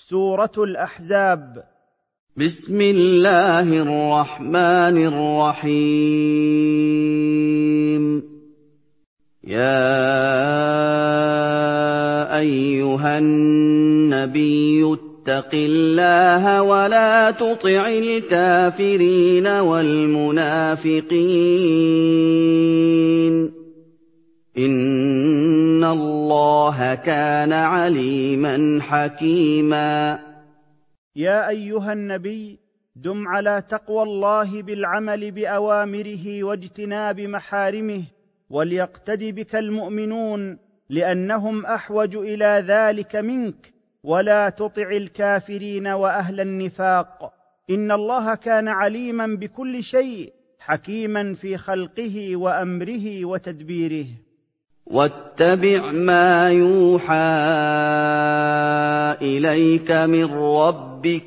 سورة الأحزاب. بسم الله الرحمن الرحيم. يا أيها النبي اتق الله ولا تطع الكافرين والمنافقين إن الله كان عليما حكيما. يا أيها النبي، دم على تقوى الله بالعمل بأوامره واجتناب محارمه، وليقتدي بك المؤمنون لأنهم أحوج إلى ذلك منك، ولا تطع الكافرين وأهل النفاق إن الله كان عليما بكل شيء حكيما في خلقه وأمره وتدبيره. واتبع ما يوحى إليك من ربك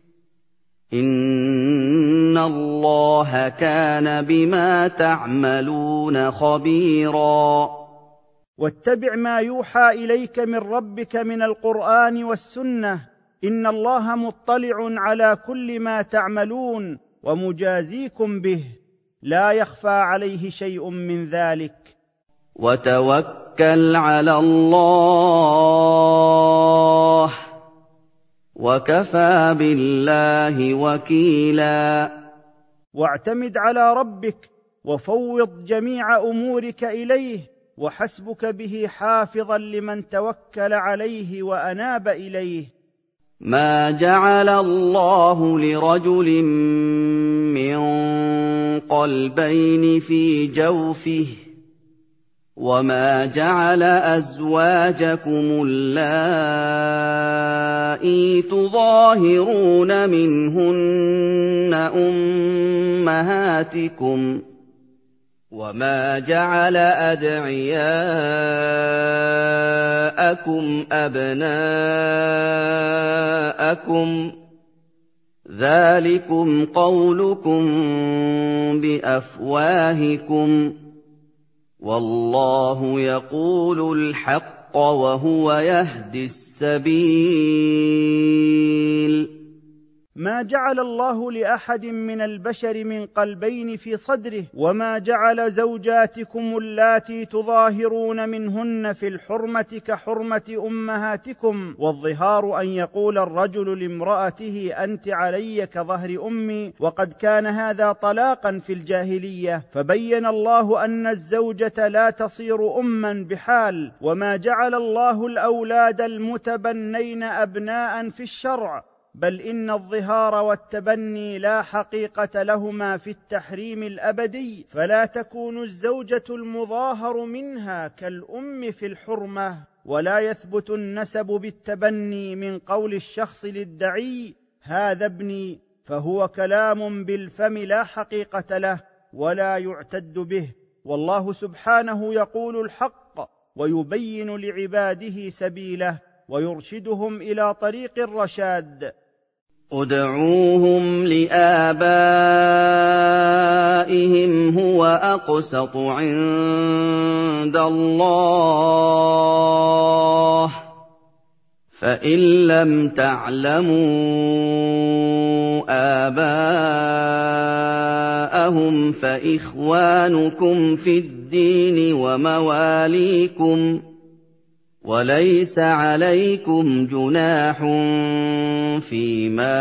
إن الله كان بما تعملون خبيرا. واتبع ما يوحى إليك من ربك من القرآن والسنة إن الله مطلع على كل ما تعملون ومجازيكم به، لا يخفى عليه شيء من ذلك. وتوكل على الله وكفى بالله وكيلا. واعتمد على ربك وفوض جميع أمورك إليه، وحسبك به حافظا لمن توكل عليه وأناب إليه. ما جعل الله لرجل من قلبين في جوفه وما جعل أزواجكم اللائي تظاهرون منهن أمهاتكم وما جعل أدعياءكم أبناءكم ذلكم قولكم بأفواهكم والله يقول الحق وهو يهدي السبيل. ما جعل الله لأحد من البشر من قلبين في صدره، وما جعل زوجاتكم اللاتي تظاهرون منهن في الحرمة كحرمة أمهاتكم، والظهار أن يقول الرجل لامرأته أنت علي كظهر أمي، وقد كان هذا طلاقا في الجاهلية، فبين الله أن الزوجة لا تصير أما بحال. وما جعل الله الأولاد المتبنين أبناء في الشرع، بل إن الظهار والتبني لا حقيقة لهما في التحريم الأبدي، فلا تكون الزوجة المظاهر منها كالأم في الحرمة، ولا يثبت النسب بالتبني من قول الشخص للدعي هذا ابني، فهو كلام بالفم لا حقيقة له ولا يعتد به. والله سبحانه يقول الحق ويبين لعباده سبيله ويرشدهم إلى طريق الرشاد. ادعوهم لآبائهم هو أقسط عند الله فإن لم تعلموا آباءهم فإخوانكم في الدين ومواليكم وليس عليكم جناح فيما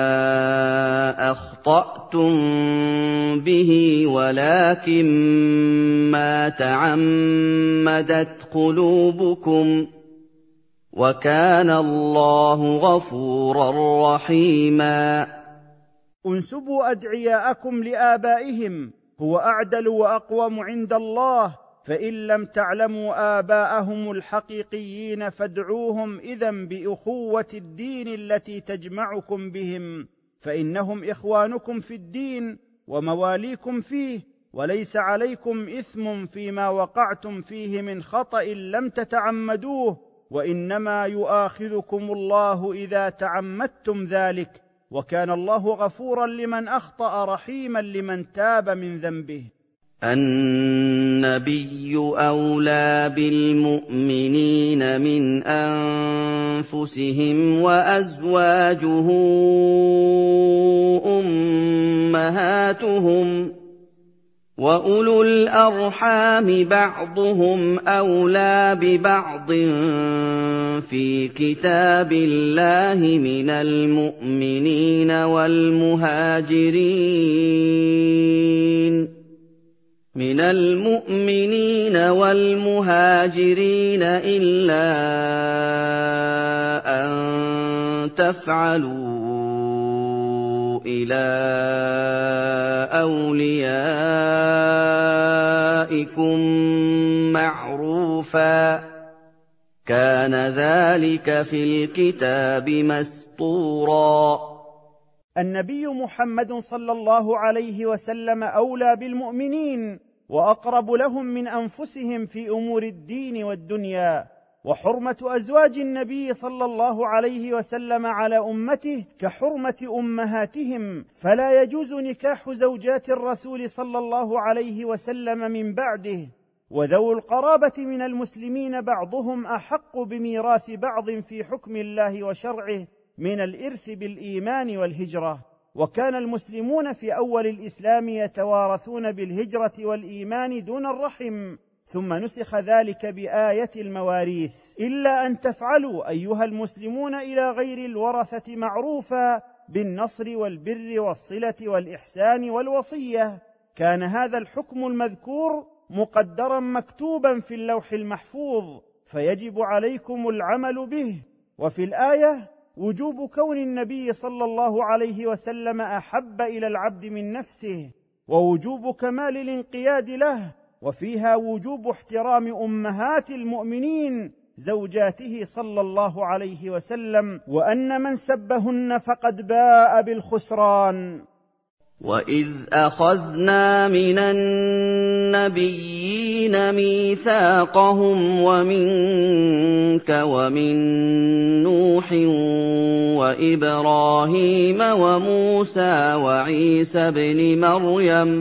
أخطأتم به ولكن ما تعمدت قلوبكم وكان الله غفورا رحيما. انسبوا أدعياءكم لآبائهم هو أعدل وأقوم عند الله، فإن لم تعلموا آباءهم الحقيقيين فادعوهم إذن بأخوة الدين التي تجمعكم بهم، فإنهم إخوانكم في الدين ومواليكم فيه، وليس عليكم إثم فيما وقعتم فيه من خطأ لم تتعمدوه، وإنما يؤاخذكم الله إذا تعمدتم ذلك، وكان الله غفورا لمن أخطأ رحيما لمن تاب من ذنبه. النبي أولى بالمؤمنين من أنفسهم وأزواجه أمهاتهم وأولو الأرحام بعضهم أولى ببعض في كتاب الله من المؤمنين والمهاجرين إلا أن تفعلوا إلى أوليائكم معروفا كان ذلك في الكتاب مسطورا. النبي محمد صلى الله عليه وسلم أولى بالمؤمنين وأقرب لهم من أنفسهم في أمور الدين والدنيا، وحرمة أزواج النبي صلى الله عليه وسلم على أمته كحرمة أمهاتهم، فلا يجوز نكاح زوجات الرسول صلى الله عليه وسلم من بعده. وذوو القرابة من المسلمين بعضهم أحق بميراث بعض في حكم الله وشرعه من الإرث بالإيمان والهجرة، وكان المسلمون في أول الإسلام يتوارثون بالهجرة والإيمان دون الرحم، ثم نسخ ذلك بآية المواريث، إلا أن تفعلوا أيها المسلمون إلى غير الورثة معروفا بالنصر والبر والصلة والإحسان والوصية. كان هذا الحكم المذكور مقدرا مكتوبا في اللوح المحفوظ، فيجب عليكم العمل به. وفي الآية وجوب كون النبي صلى الله عليه وسلم أحب إلى العبد من نفسه، ووجوب كمال الانقياد له، وفيها وجوب احترام أمهات المؤمنين زوجاته صلى الله عليه وسلم، وأن من سبهن فقد باء بالخسران. وَإِذْ أَخَذْنَا مِنَ النَّبِيِّينَ مِيثَاقَهُمْ وَمِنكَ وَمِن نُّوحٍ وَإِبْرَاهِيمَ وَمُوسَىٰ وَعِيسَى ابْنِ مَرْيَمَ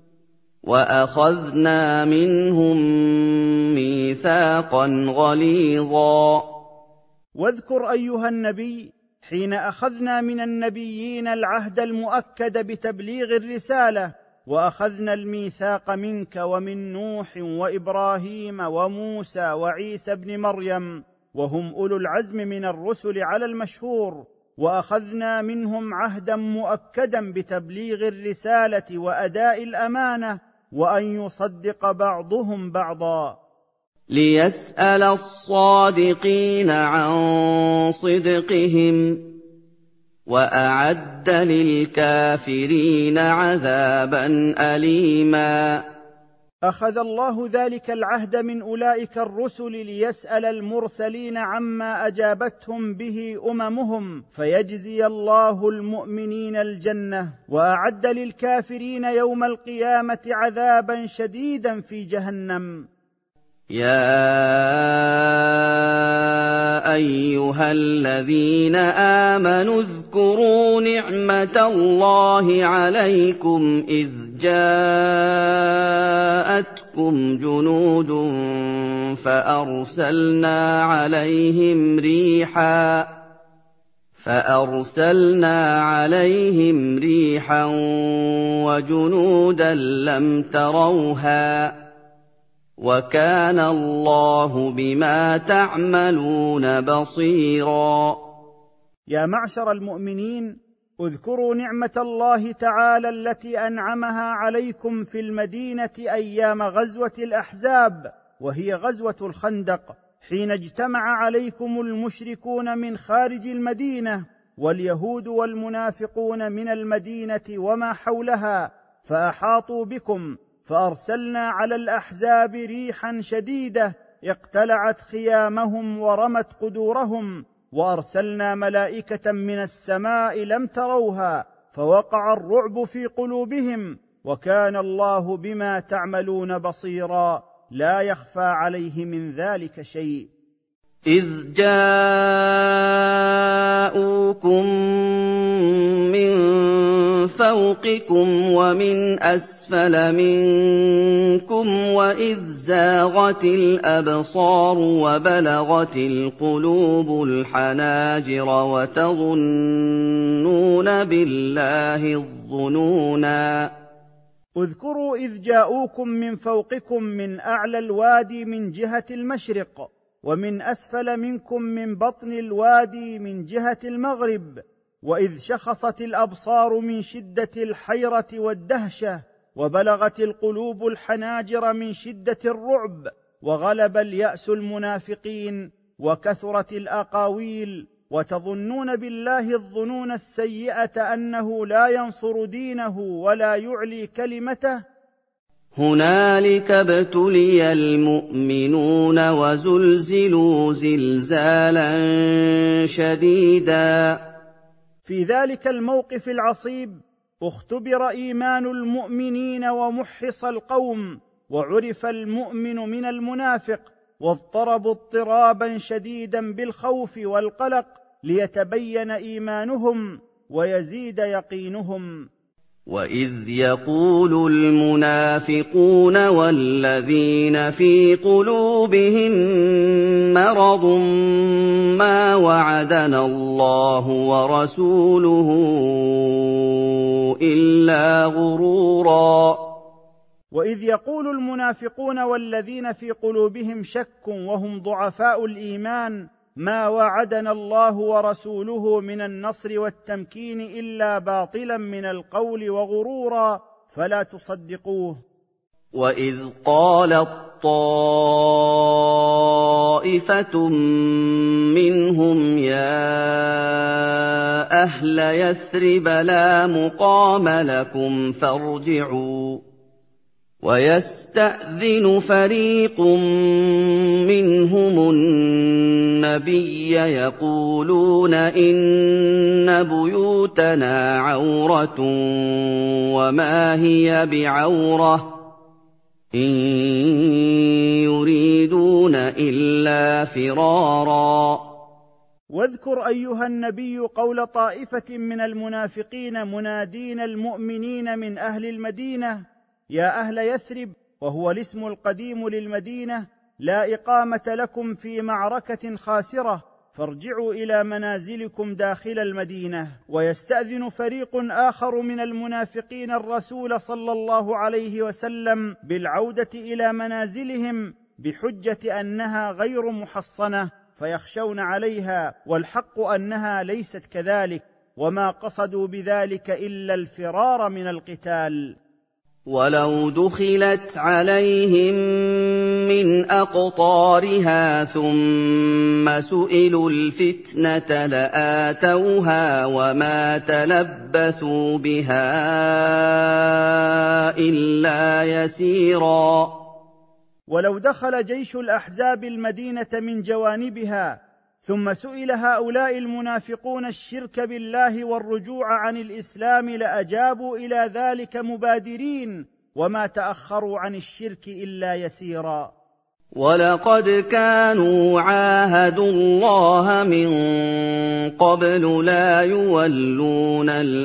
وَأَخَذْنَا مِنْهُم مِّيثَاقًا غَلِيظًا. واذكر أيها النبي حين أخذنا من النبيين العهد المؤكد بتبليغ الرسالة، وأخذنا الميثاق منك ومن نوح وإبراهيم وموسى وعيسى ابن مريم، وهم أولو العزم من الرسل على المشهور، وأخذنا منهم عهدا مؤكدا بتبليغ الرسالة وأداء الأمانة، وأن يصدق بعضهم بعضا، ليسأل الصادقين عن صدقهم، وأعد للكافرين عذابا أليما. أخذ الله ذلك العهد من أولئك الرسل ليسأل المرسلين عما أجابتهم به أممهم، فيجزي الله المؤمنين الجنة، وأعد للكافرين يوم القيامة عذابا شديدا في جهنم. يا أيها الذين آمنوا اذكروا نعمة الله عليكم إذ جاءتكم جنود فأرسلنا عليهم ريحا وجنودا لم تروها وَكَانَ اللَّهُ بِمَا تَعْمَلُونَ بَصِيرًا. يا معشر المؤمنين، اذكروا نعمة الله تعالى التي أنعمها عليكم في المدينة أيام غزوة الأحزاب، وهي غزوة الخندق، حين اجتمع عليكم المشركون من خارج المدينة واليهود والمنافقون من المدينة وما حولها، فأحاطوا بكم، فأرسلنا على الأحزاب ريحا شديدة اقتلعت خيامهم ورمت قدورهم، وأرسلنا ملائكة من السماء لم تروها، فوقع الرعب في قلوبهم، وكان الله بما تعملون بصيرا، لا يخفى عليه من ذلك شيء. إذ جاءوكم من فَوْقِكُمْ وَمِنْ أَسْفَلَ مِنكُمْ وَإِذْ زَاغَتِ الْأَبْصَارُ وَبَلَغَتِ الْقُلُوبُ الْحَنَاجِرَ وَتَظُنُّونَ بِاللَّهِ الظُّنُونَا. اذكروا إذ جاءوكم من فوقكم من أعلى الوادي من جهة المشرق، ومن أسفل منكم من بطن الوادي من جهة المغرب، وإذ شخصت الأبصار من شدة الحيرة والدهشة، وبلغت القلوب الحناجر من شدة الرعب، وغلب اليأس المنافقين، وكثرت الأقاويل، وتظنون بالله الظنون السيئة أنه لا ينصر دينه ولا يعلي كلمته. هُنَالِكَ ابْتُلِيَ الْمُؤْمِنُونَ وَزُلْزِلُوا زِلْزَالًا شَدِيدًا. في ذلك الموقف العصيب اختبر إيمان المؤمنين ومحص القوم، وعرف المؤمن من المنافق، واضطربوا اضطرابا شديدا بالخوف والقلق ليتبين إيمانهم ويزيد يقينهم. وَإِذْ يَقُولُ الْمُنَافِقُونَ وَالَّذِينَ فِي قُلُوبِهِم مَّرَضٌ مَّا وَعَدَنَا اللَّهُ وَرَسُولُهُ إِلَّا غُرُورًا. وإذ يقول المنافقون والذين في قلوبهم شك وهم ضعفاء الإيمان ما وعدنا الله ورسوله من النصر والتمكين إلا باطلا من القول وغرورا، فلا تصدقوه. وَإِذْ قَالَت طَّائِفَةٌ مِّنْهُمْ يَا أَهْلَ يَثْرِبَ لَا مُقَامَ لَكُمْ فَارْجِعُوا، وَيَسْتَأْذِنُ فَرِيقٌ مِّنْهُمُ النَّبِيَّ يَقُولُونَ إِنَّ بُيُوتَنَا عَوْرَةٌ وَمَا هِيَ بِعَوْرَةٍ إِن يُرِيدُونَ إِلَّا فِرَارًا. واذكر أيها النبي قول طائفة من المنافقين منادين المؤمنين من أهل المدينة: يا أهل يثرب، وهو الاسم القديم للمدينة: لا إقامة لكم في معركة خاسرة، فارجعوا إلى منازلكم داخل المدينة. ويستأذن فريق آخر من المنافقين الرسول صلى الله عليه وسلم بالعودة إلى منازلهم بحجة أنها غير محصنة فيخشون عليها، والحق أنها ليست كذلك، وما قصدوا بذلك إلا الفرار من القتال. وَلَوْ دُخِلَتْ عَلَيْهِم مِّنْ أَقْطَارِهَا ثُمَّ سُئِلُوا الْفِتْنَةَ لَآتَوْهَا وَمَا تَلَبَّثُوا بِهَا إِلَّا يَسِيرًا. ولو دخل جيش الأحزاب المدينة من جوانبها ثم سئل هؤلاء المنافقون الشرك بالله والرجوع عن الإسلام لأجابوا إلى ذلك مبادرين، وما تأخروا عن الشرك إلا يسيرا. وَلَقَدْ كَانُوا عَاهَدُوا اللَّهَ مِن قَبْلُ لَا يُوَلُّونَ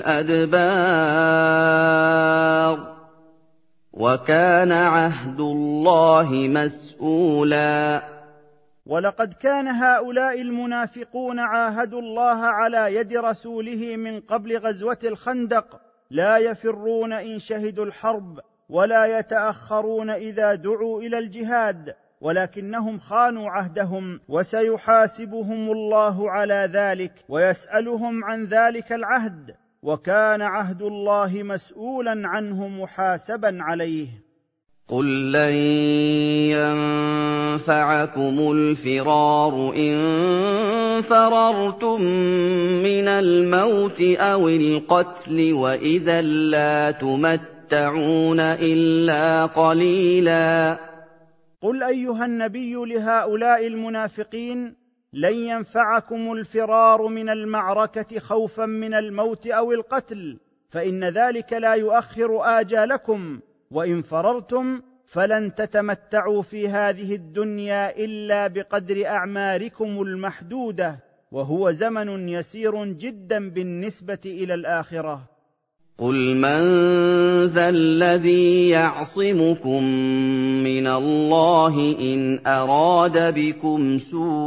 الْأَدْبَارَ وَكَانَ عَهْدُ اللَّهِ مَسْئُولًا. ولقد كان هؤلاء المنافقون عاهدوا الله على يد رسوله من قبل غزوة الخندق، لا يفرون إن شهدوا الحرب، ولا يتأخرون إذا دعوا إلى الجهاد، ولكنهم خانوا عهدهم، وسيحاسبهم الله على ذلك ويسألهم عن ذلك العهد، وكان عهد الله مسؤولا عنه محاسبا عليه. قُل لَّن يَنفَعَكُمُ الْفِرَارُ إِن فَرَرْتُم مِّنَ الْمَوْتِ أَوِ الْقَتْلِ وَإِذًا لَّا تُمَتَّعُونَ إِلَّا قَلِيلًا. قل أيها النبي لهؤلاء المنافقين: لن ينفعكم الفرار من المعركة خوفا من الموت أو القتل، فإن ذلك لا يؤخر آجالكم، وإن فررتم فلن تتمتعوا في هذه الدنيا إلا بقدر أعماركم المحدودة، وهو زمن يسير جدا بالنسبة إلى الآخرة. قُلْ مَن ذَا الَّذِي يَعْصِمُكُم مِّنَ اللَّهِ إِنْ أَرَادَ بِكُمْ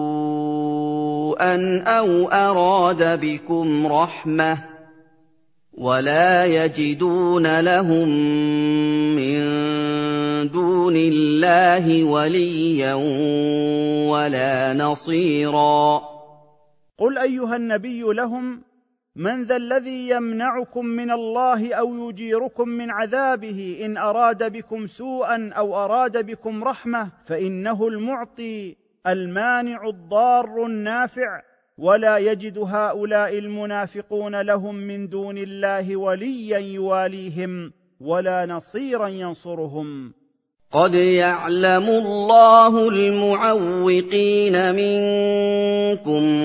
سُوءًا أَوْ أَرَادَ بِكُمْ رَحْمَةً ۚ وَلَا يَجِدُونَ لَهُم مِّن دُونِ اللَّهِ وَلِيًّا وَلَا نَصِيرًا. قل أيها النبي لهم: من ذا الذي يمنعكم من الله أو يجيركم من عذابه إن أراد بكم سوءا أو أراد بكم رحمة، فإنه المعطي المانع الضار النافع، ولا يجد هؤلاء المنافقون لهم من دون الله وليا يواليهم ولا نصيرا ينصرهم. قد يعلم الله المعوقين منكم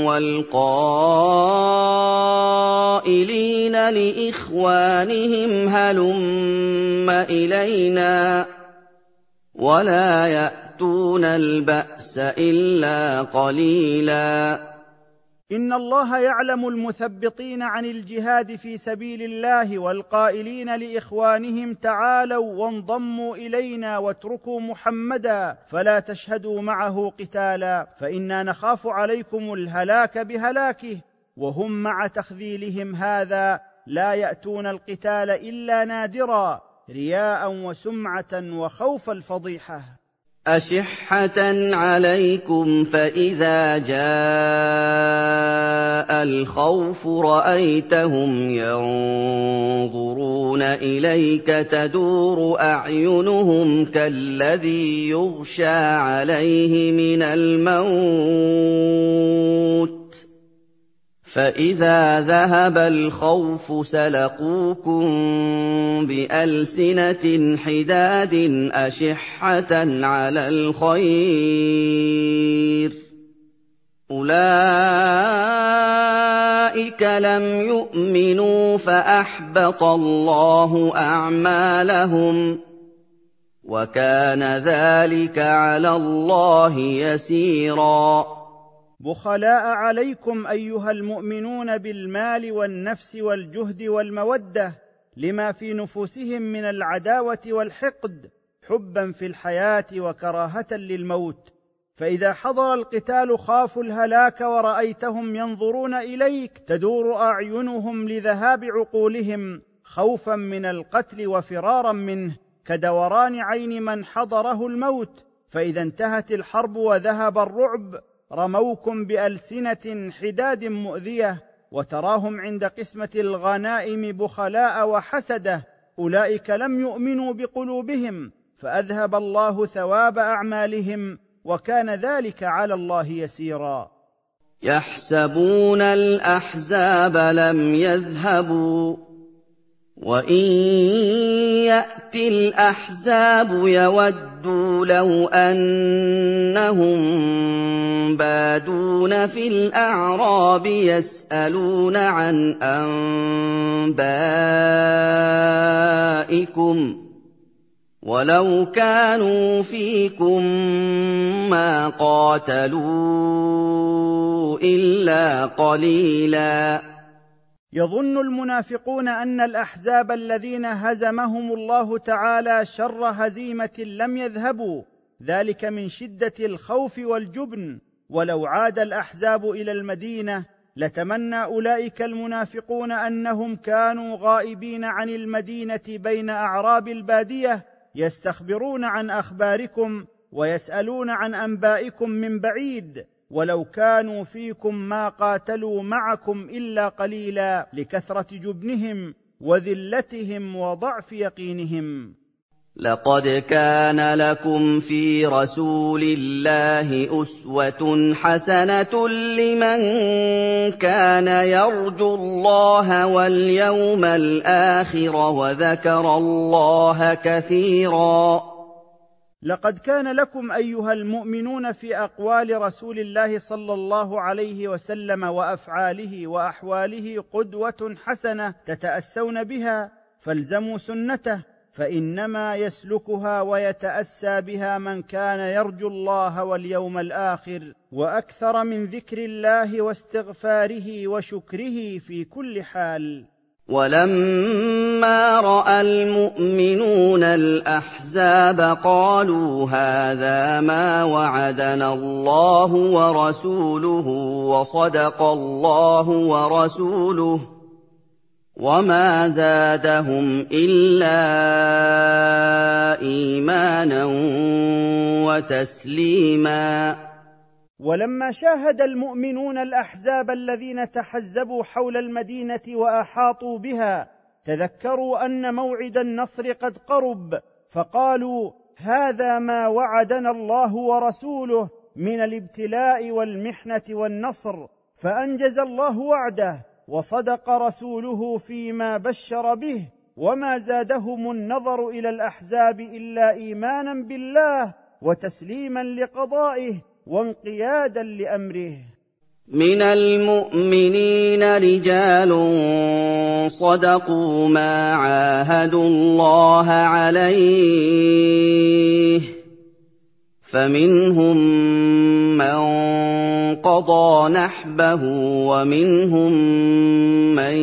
والقائلين لإخوانهم هلم إلينا، ولا يأتون البأس إلا قليلا. إن الله يعلم المثبطين عن الجهاد في سبيل الله والقائلين لإخوانهم تعالوا وانضموا إلينا واتركوا محمدا فلا تشهدوا معه قتالا، فإنا نخاف عليكم الهلاك بهلاكه، وهم مع تخذيلهم هذا لا يأتون القتال إلا نادرا رياء وسمعة وخوف الفضيحة. أشحة عليكم فإذا جاء الخوف رأيتهم ينظرون إليك تدور أعينهم كالذي يغشى عليه من الموت، فإذا ذهب الخوف سلقوكم بألسنة حداد أشحة على الخير، أولئك لم يؤمنوا فأحبط الله أعمالهم، وكان ذلك على الله يسيرا. بخلاء عليكم أيها المؤمنون بالمال والنفس والجهد والمودة لما في نفوسهم من العداوة والحقد، حبا في الحياة وكراهة للموت، فإذا حضر القتال خافوا الهلاك ورأيتهم ينظرون إليك تدور أعينهم لذهاب عقولهم خوفا من القتل وفرارا منه، كدوران عين من حضره الموت، فإذا انتهت الحرب وذهب الرعب رموكم بألسنة حداد مؤذية، وتراهم عند قسمة الغنائم بخلاء وحسدة، أولئك لم يؤمنوا بقلوبهم فأذهب الله ثواب أعمالهم، وكان ذلك على الله يسيرا. يحسبون الأحزاب لم يذهبوا، وإن يأتي الأحزاب يودوا لو أنهم بادون في الأعراب يسألون عن أنبائكم، ولو كانوا فيكم ما قاتلوا إلا قليلا. يظن المنافقون أن الأحزاب الذين هزمهم الله تعالى شر هزيمة لم يذهبوا، ذلك من شدة الخوف والجبن، ولو عاد الأحزاب إلى المدينة لتمنى أولئك المنافقون أنهم كانوا غائبين عن المدينة بين أعراب البادية يستخبرون عن أخباركم ويسألون عن أنبائكم من بعيد، ولو كانوا فيكم ما قاتلوا معكم إلا قليلا، لكثرة جبنهم وذلتهم وضعف يقينهم. لقد كان لكم في رسول الله أسوة حسنة لمن كان يرجو الله واليوم الآخر وذكر الله كثيرا. لقد كان لكم أيها المؤمنون في أقوال رسول الله صلى الله عليه وسلم وأفعاله وأحواله قدوة حسنة تتأسون بها، فالزموا سنته، فإنما يسلكها ويتأسى بها من كان يرجو الله واليوم الآخر، وأكثر من ذكر الله واستغفاره وشكره في كل حال. وَلَمَّا رَأَى الْمُؤْمِنُونَ الْأَحْزَابَ قَالُوا هَٰذَا مَا وَعَدَنَا اللَّهُ وَرَسُولُهُ وَصَدَقَ اللَّهُ وَرَسُولُهُ ۚ وَمَا زَادَهُمْ إِلَّا إِيمَانًا وَتَسْلِيمًا. ولما شاهد المؤمنون الأحزاب الذين تحزبوا حول المدينة وأحاطوا بها، تذكروا أن موعد النصر قد قرب، فقالوا هذا ما وعدنا الله ورسوله من الابتلاء والمحنة والنصر، فأنجز الله وعده وصدق رسوله فيما بشر به، وما زادهم النظر إلى الأحزاب إلا إيمانا بالله وتسليما لقضائه وانقيادا لأمره. من المؤمنين رجال صدقوا ما عاهدوا الله عليه، فمنهم من قضى نحبه ومنهم من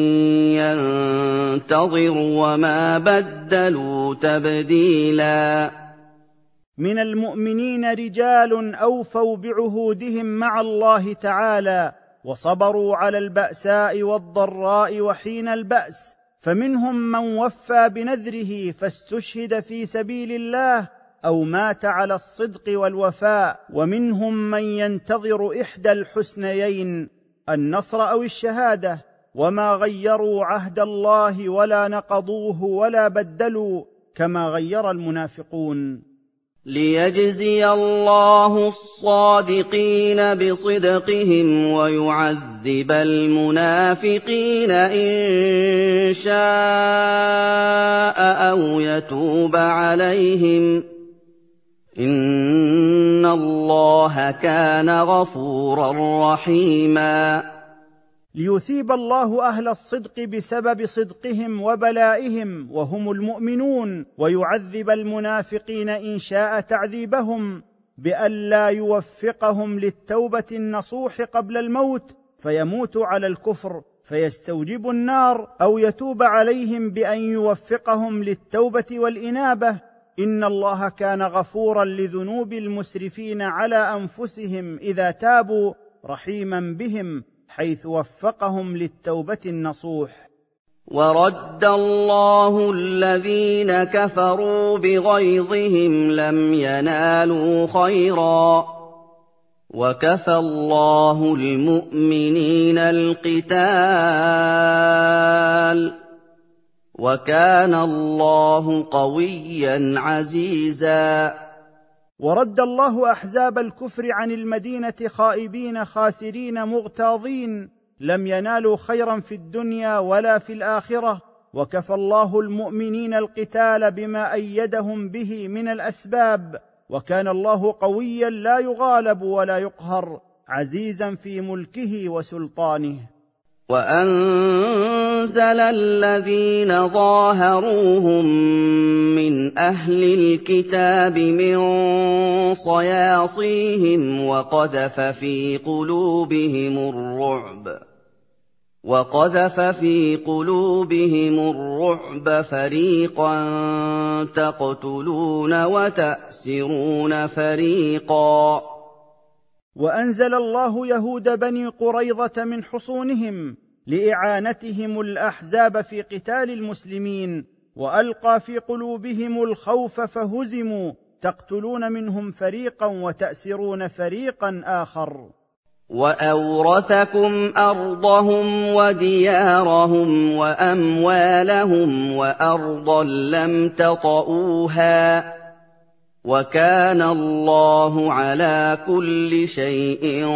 ينتظر وما بدلوا تبديلا. من المؤمنين رجال أوفوا بعهودهم مع الله تعالى وصبروا على البأساء والضراء وحين البأس، فمنهم من وفى بنذره فاستشهد في سبيل الله أو مات على الصدق والوفاء، ومنهم من ينتظر إحدى الحسنيين النصر أو الشهادة، وما غيروا عهد الله ولا نقضوه ولا بدلوا كما غير المنافقون. ليجزي الله الصادقين بصدقهم ويعذب المنافقين إن شاء أو يتوب عليهم، إن الله كان غفورا رحيما. ليثيب الله أهل الصدق بسبب صدقهم وبلائهم وهم المؤمنون، ويعذب المنافقين إن شاء تعذيبهم بألا يوفقهم للتوبة النصوح قبل الموت فيموتوا على الكفر فيستوجبوا النار، أو يتوب عليهم بأن يوفقهم للتوبة والإنابة. إن الله كان غفورا لذنوب المسرفين على أنفسهم إذا تابوا، رحيما بهم حيث وفقهم للتوبة النصوح. ورد الله الذين كفروا بغيظهم لم ينالوا خيرا، وكفى الله المؤمنين القتال، وكان الله قويا عزيزا. ورد الله أحزاب الكفر عن المدينة خائبين خاسرين مغتاظين، لم ينالوا خيرا في الدنيا ولا في الآخرة، وكفى الله المؤمنين القتال بما أيدهم به من الأسباب، وكان الله قويا لا يغالب ولا يقهر، عزيزا في ملكه وسلطانه. وأنزل الذين ظاهروهم من أهل الكتاب من صياصيهم وقذف في قلوبهم الرعب، فريقا تقتلون وتأسرون فريقا. وأنزل الله يهود بني قريظة من حصونهم لإعانتهم الأحزاب في قتال المسلمين، وألقى في قلوبهم الخوف فهزموا، تقتلون منهم فريقا وتأسرون فريقا آخر. وأورثكم أرضهم وديارهم وأموالهم وأرضا لم تطئوها، وكان الله على كل شيء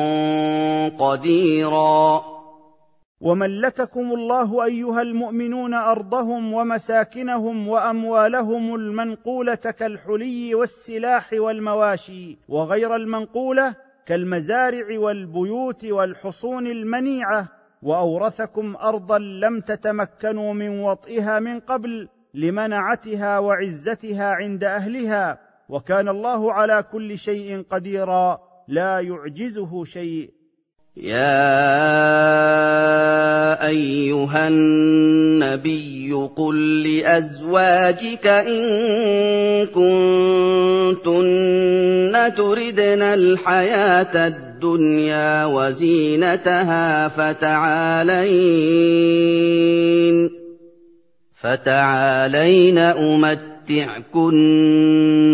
قديرا. وملككم الله أيها المؤمنون أرضهم ومساكنهم وأموالهم المنقولة كالحلي والسلاح والمواشي، وغير المنقولة كالمزارع والبيوت والحصون المنيعة، وأورثكم أرضا لم تتمكنوا من وطئها من قبل لمنعتها وعزتها عند أهلها، وكان الله على كل شيء قديرا لا يعجزه شيء. يَا أَيُّهَا النَّبِيُّ قُل لِّأَزْوَاجِكَ إِن كُنتُنَّ تُرِدْنَ الْحَيَاةَ الدُّنْيَا وَزِينَتَهَا فَتَعَالَيْنَ أُمَتِّعْكُنَّ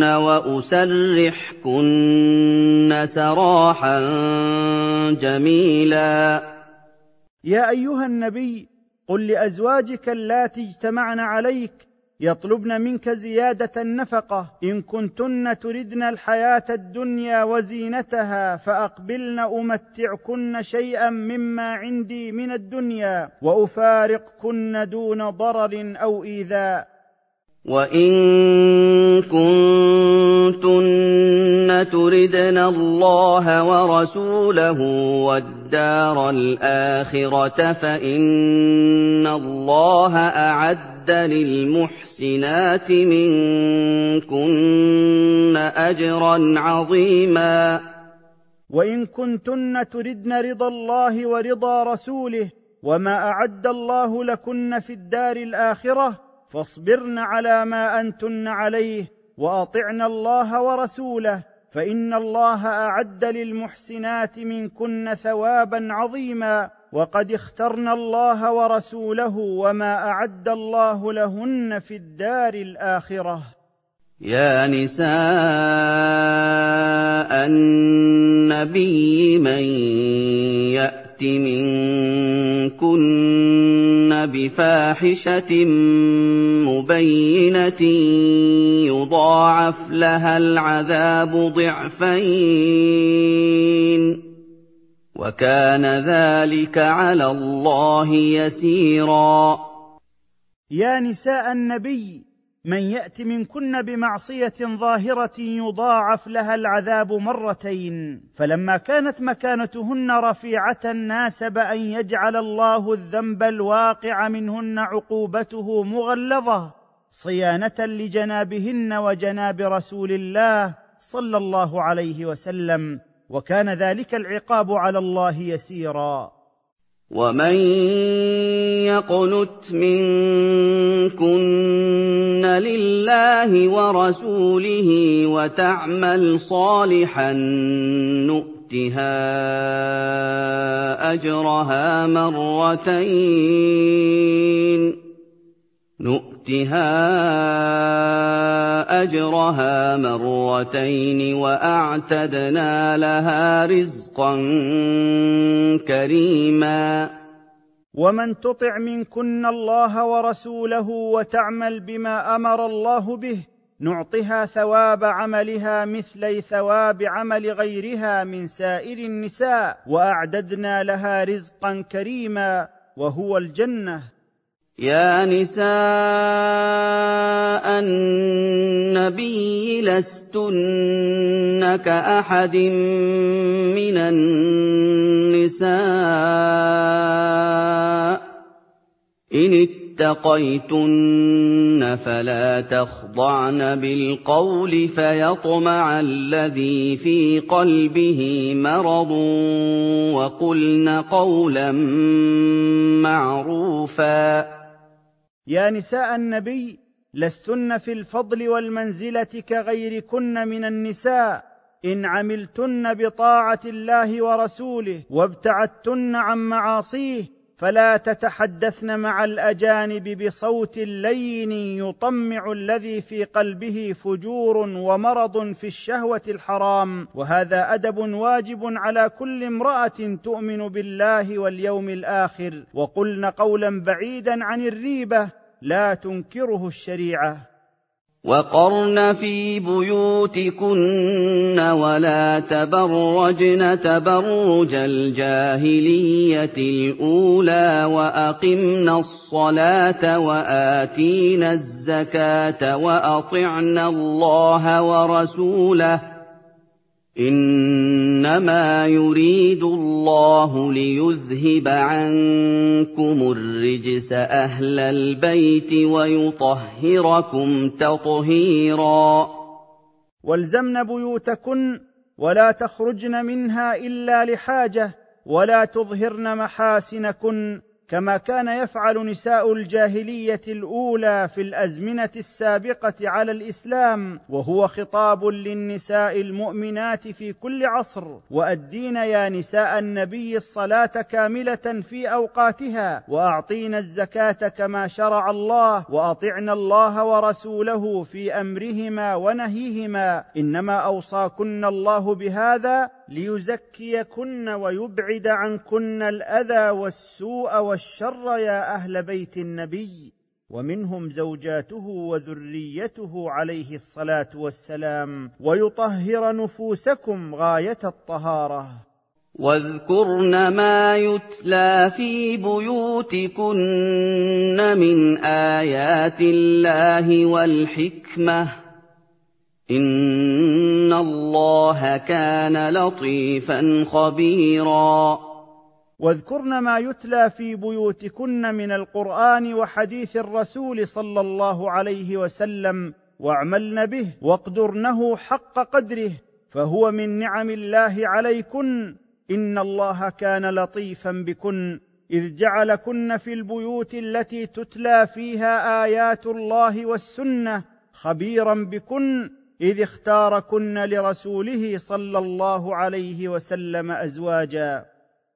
وَأُسَرِّحْكُنَّ سَرَاحًا جَمِيلًا. يا أيها النبي قل لأزواجك اللاتي اجتمعن عليك يطلبن منك زيادة النفقة إن كنتن تردن الحياة الدنيا وزينتها فأقبلن أمتعكن شيئا مما عندي من الدنيا وأفارقكن دون ضرر أو إيذاء. وَإِن كُنتُنَّ تُرِدْنَ اللَّهَ وَرَسُولَهُ وَالدَّارَ الْآخِرَةَ فَإِنَّ اللَّهَ أَعَدَّ لِلْمُحْسِنَاتِ مِنكُنَّ أَجْرًا عَظِيمًا. وإن كنتن تردن رضا الله ورضا رسوله وما أعد الله لكن في الدار الآخرة فاصبرن على ما أنتن عليه وأطعن الله ورسوله فإن الله أعد للمحسنات منكن ثوابا عظيما وقد اخترن الله ورسوله وما أعد الله لهن في الدار الآخرة. يا نساء النبي من يأت منكن بفاحشة مبينة يضاعف لها العذاب ضعفين وكان ذلك على الله يسيرا. يا نساء النبي من يأت منكن بمعصية ظاهرة يضاعف لها العذاب مرتين. فلما كانت مكانتهن رفيعة ناسب أن يجعل الله الذنب الواقع منهن عقوبته مغلظة صيانة لجنابهن وجناب رسول الله صلى الله عليه وسلم وكان ذلك العقاب على الله يسيرا. ومن يقنت منكن لله ورسوله وتعمل صالحا نؤتها أجرها مرتين وأعتدنا لها رزقا كريما. ومن تطع منكن الله ورسوله وتعمل بما أمر الله به نعطها ثواب عملها مثلي ثواب عمل غيرها من سائر النساء وأعددنا لها رزقا كريما وهو الجنة. يا نساء النبي لستن كأحد من النساء إن اتقيتن فلا تخضعن بالقول فيطمع الذي في قلبه مرض وقلن قولا معروفا. يا نساء النبي لستن في الفضل والمنزلة كغيركن من النساء إن عملتن بطاعة الله ورسوله وابتعدتن عن معاصيه فلا تتحدثن مع الأجانب بصوت لين يطمع الذي في قلبه فجور ومرض في الشهوة الحرام وهذا أدب واجب على كل امرأة تؤمن بالله واليوم الآخر وقلن قولا بعيدا عن الريبة لا تنكره الشريعة. وقرن في بيوتكن ولا تبرجن تبرج الجاهلية الأولى وأقمنا الصلاة وآتينا الزكاة وأطعنا الله ورسوله إنما يريد الله ليذهب عنكم الرجس أهل البيت ويطهركم تطهيرا. والزمن بيوتكن ولا تخرجن منها إلا لحاجة ولا تظهرن محاسنكن كما كان يفعل نساء الجاهليه الاولى في الازمنه السابقه على الاسلام، وهو خطاب للنساء المؤمنات في كل عصر. وادين يا نساء النبي الصلاه كامله في اوقاتها، واعطينا الزكاه كما شرع الله، واطعنا الله ورسوله في امرهما ونهيهما، انما اوصاكن الله بهذا ليزكيكن ويبعد عنكن الأذى والسوء والشر يا أهل بيت النبي، ومنهم زوجاته وذريته عليه الصلاة والسلام، ويطهر نفوسكم غاية الطهارة. واذكرن ما يتلى في بيوتكن من آيات الله والحكمة، إن الله كان لطيفا خبيرا. واذكرن ما يتلى في بيوتكن من القرآن وحديث الرسول صلى الله عليه وسلم، واعملن به واقدرنه حق قدره، فهو من نعم الله عليكن، إن الله كان لطيفا بكن، إذ جعلكن في البيوت التي تتلى فيها آيات الله والسنة، خبيرا بكن، إذ اختاركن لرسوله صلى الله عليه وسلم أزواجا.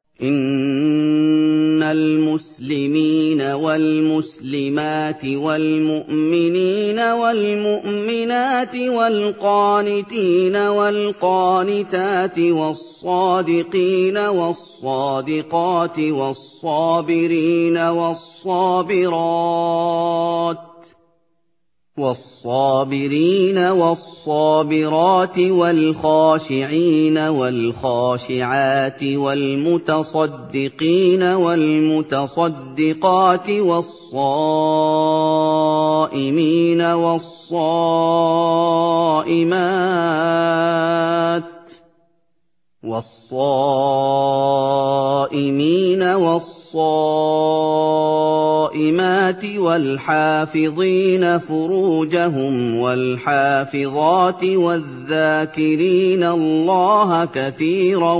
إن المسلمين والمسلمات والمؤمنين والمؤمنات والقانتين والقانتات والصادقين والصادقات والصابرين والصابرات والخاشعين والخاشعات والمتصدقين والمتصدقات والصائمين والصائمات والحافظين فروجهم والحافظات والذاكرين الله كثيرا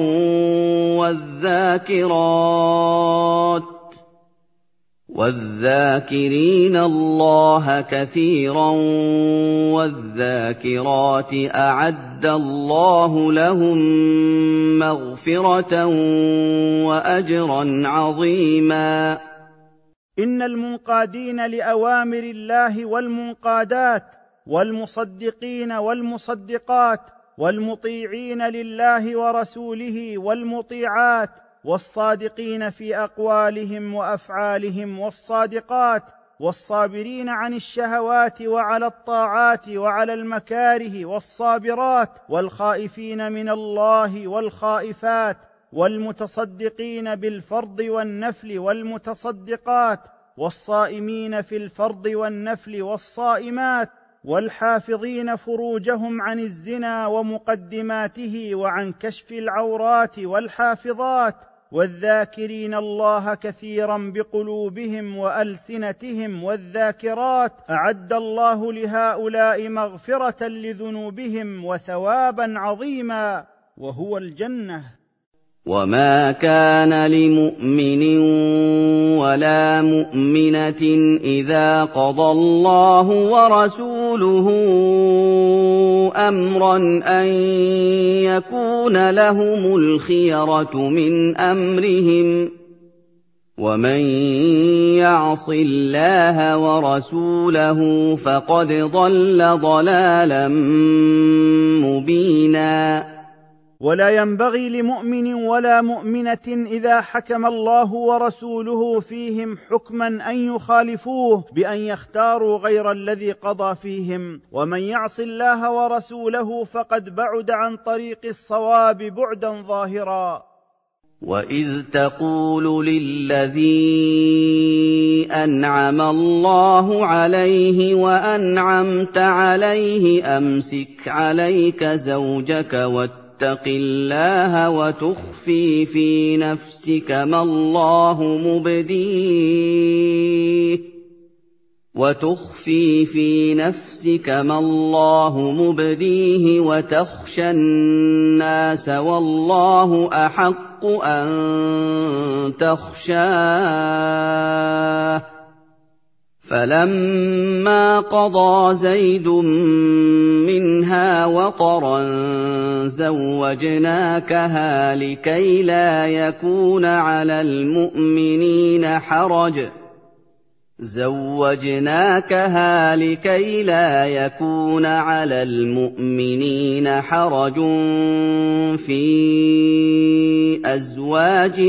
والذاكرات أعد الله لهم مغفرة وأجرا عظيما. إن المنقادين لأوامر الله والمنقادات، والمصدقين والمصدقات، والمطيعين لله ورسوله والمطيعات، والصادقين في أقوالهم وأفعالهم والصادقات، والصابرين عن الشهوات وعلى الطاعات وعلى المكاره والصابرات، والخائفين من الله والخائفات، والمتصدقين بالفرض والنفل والمتصدقات، والصائمين في الفرض والنفل والصائمات، والحافظين فروجهم عن الزنا ومقدماته وعن كشف العورات والحافظات، والذاكرين الله كثيرا بقلوبهم وألسنتهم والذاكرات، أعد الله لهؤلاء مغفرة لذنوبهم وثوابا عظيما، وهو الجنة. وما كان لمؤمن ولا مؤمنة إذا قضى الله ورسوله أمرا أن يكون لهم الخيرة من أمرهم، ومن يعص الله ورسوله فقد ضل ضلالا مبينا. ولا ينبغي لمؤمن ولا مؤمنة إذا حكم الله ورسوله فيهم حكما أن يخالفوه بأن يختاروا غير الذي قضى فيهم، ومن يعص الله ورسوله فقد بعد عن طريق الصواب بعدا ظاهرا. وَإِذْ تَقُولُ لِلَّذِي أَنْعَمَ اللَّهُ عَلَيْهِ وَأَنْعَمْتَ عَلَيْهِ أَمْسِكْ عَلَيْكَ زَوْجَكَ واتق الله وتخفي في نفسك ما الله مبديه وتخشى الناس والله أحق أَحَقُّ أَن تَخْشَاهُ فَلَمَّا قَضَىٰ زَيْدٌ مِّنْهَا وَطَرًا زَوَّجْنَاكَهَا لِكَيْ لَا يَكُونَ عَلَى الْمُؤْمِنِينَ حَرَجٌ فِي أَزْوَاجِ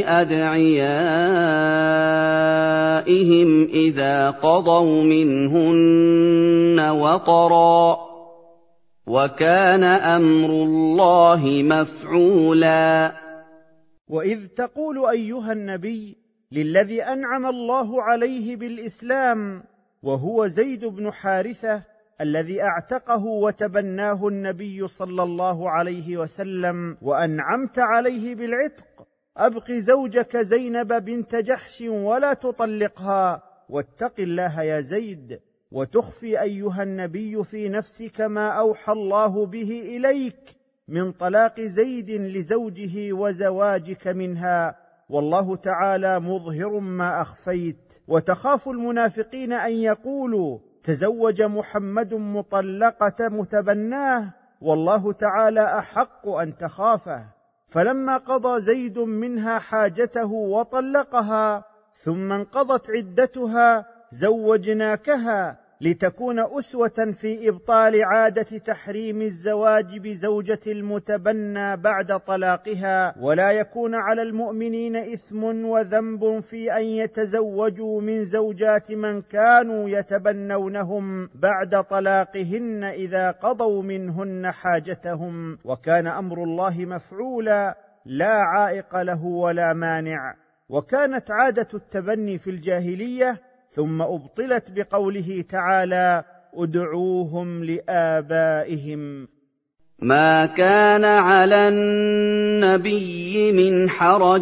أَدْعِيَائِهِمْ إِذَا قَضَوْا مِنْهُنَّ وَطَرًا ۚ وَكَانَ أَمْرُ اللَّهِ مَفْعُولًا. وإذ تقول أيها النبي للذي أنعم الله عليه بالإسلام وهو زيد بن حارثة الذي اعتقه وتبناه النبي صلى الله عليه وسلم وأنعمت عليه بالعتق: أبق زوجك زينب بنت جحش ولا تطلقها، واتق الله يا زيد، وتخفي أيها النبي في نفسك ما أوحى الله به إليك من طلاق زيد لزوجه وزواجك منها، والله تعالى مظهر ما أخفيت. وتخاف المنافقين أن يقولوا: تزوج محمد مطلقة متبناه، والله تعالى أحق أن تخافه. فلما قضى زيد منها حاجته وطلقها ثم انقضت عدتها زوجناكها لتكون أسوة في إبطال عادة تحريم الزواج بزوجة المتبنى بعد طلاقها، ولا يكون على المؤمنين إثم وذنب في أن يتزوجوا من زوجات من كانوا يتبنونهم بعد طلاقهن إذا قضوا منهن حاجتهم، وكان أمر الله مفعولا لا عائق له ولا مانع. وكانت عادة التبني في الجاهلية ثم أبطلت بقوله تعالى: ادعوهم لآبائهم. ما كان على النبي من حرج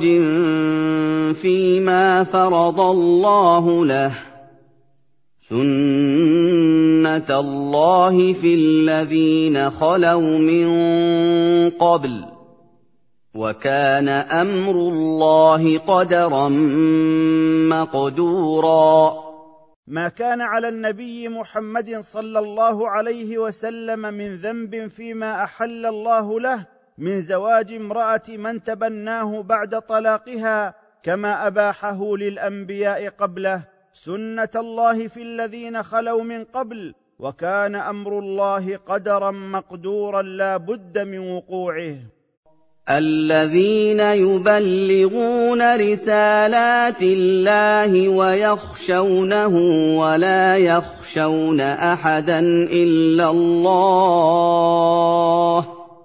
فيما فرض الله له، سنة الله في الذين خلوا من قبل، وكان أمر الله قدرا مقدورا. ما كان على النبي محمد صلى الله عليه وسلم من ذنب فيما أحل الله له من زواج امرأة من تبناه بعد طلاقها، كما أباحه للأنبياء قبله، سنة الله في الذين خلوا من قبل، وكان أمر الله قدرا مقدورا لا بد من وقوعه. الذين يبلغون رسالات الله ويخشونه ولا يخشون أحدا إلا الله،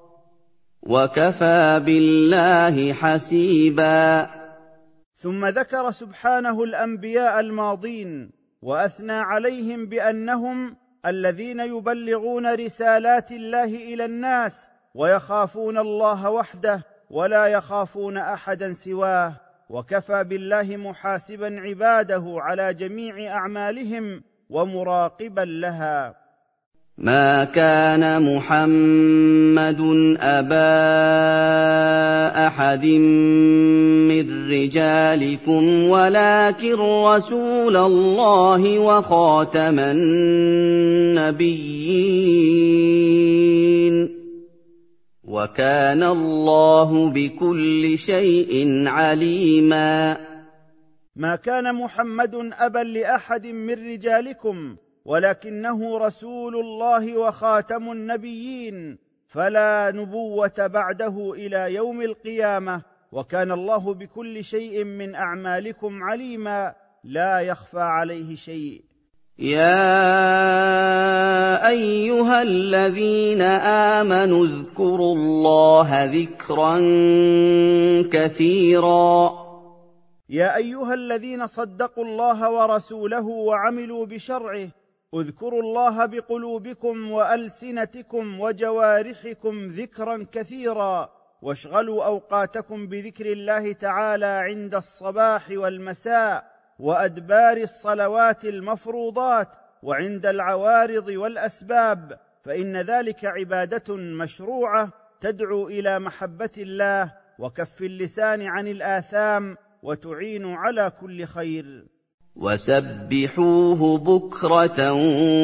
وكفى بالله حسيبا. ثم ذكر سبحانه الأنبياء الماضين وأثنى عليهم بأنهم الذين يبلغون رسالات الله إلى الناس ويخافون الله وحده ولا يخافون أحدا سواه، وكفى بالله محاسبا عباده على جميع أعمالهم ومراقبا لها. ما كان محمد أبا أحد من رجالكم ولكن رسول الله وخاتم النبيين، وكان الله بكل شيء عليما. ما كان محمد أبا لأحد من رجالكم ولكنه رسول الله وخاتم النبيين، فلا نبوة بعده إلى يوم القيامة، وكان الله بكل شيء من أعمالكم عليما لا يخفى عليه شيء. يا أيها الذين آمنوا اذكروا الله ذكرا كثيرا. يا أيها الذين صدقوا الله ورسوله وعملوا بشرعه، اذكروا الله بقلوبكم وألسنتكم وجوارحكم ذكرا كثيرا، واشغلوا أوقاتكم بذكر الله تعالى عند الصباح والمساء وأدبار الصلوات المفروضات وعند العوارض والأسباب، فإن ذلك عبادة مشروعة تدعو إلى محبة الله وكف اللسان عن الآثام، وتعين على كل خير. وسبحوه بكرة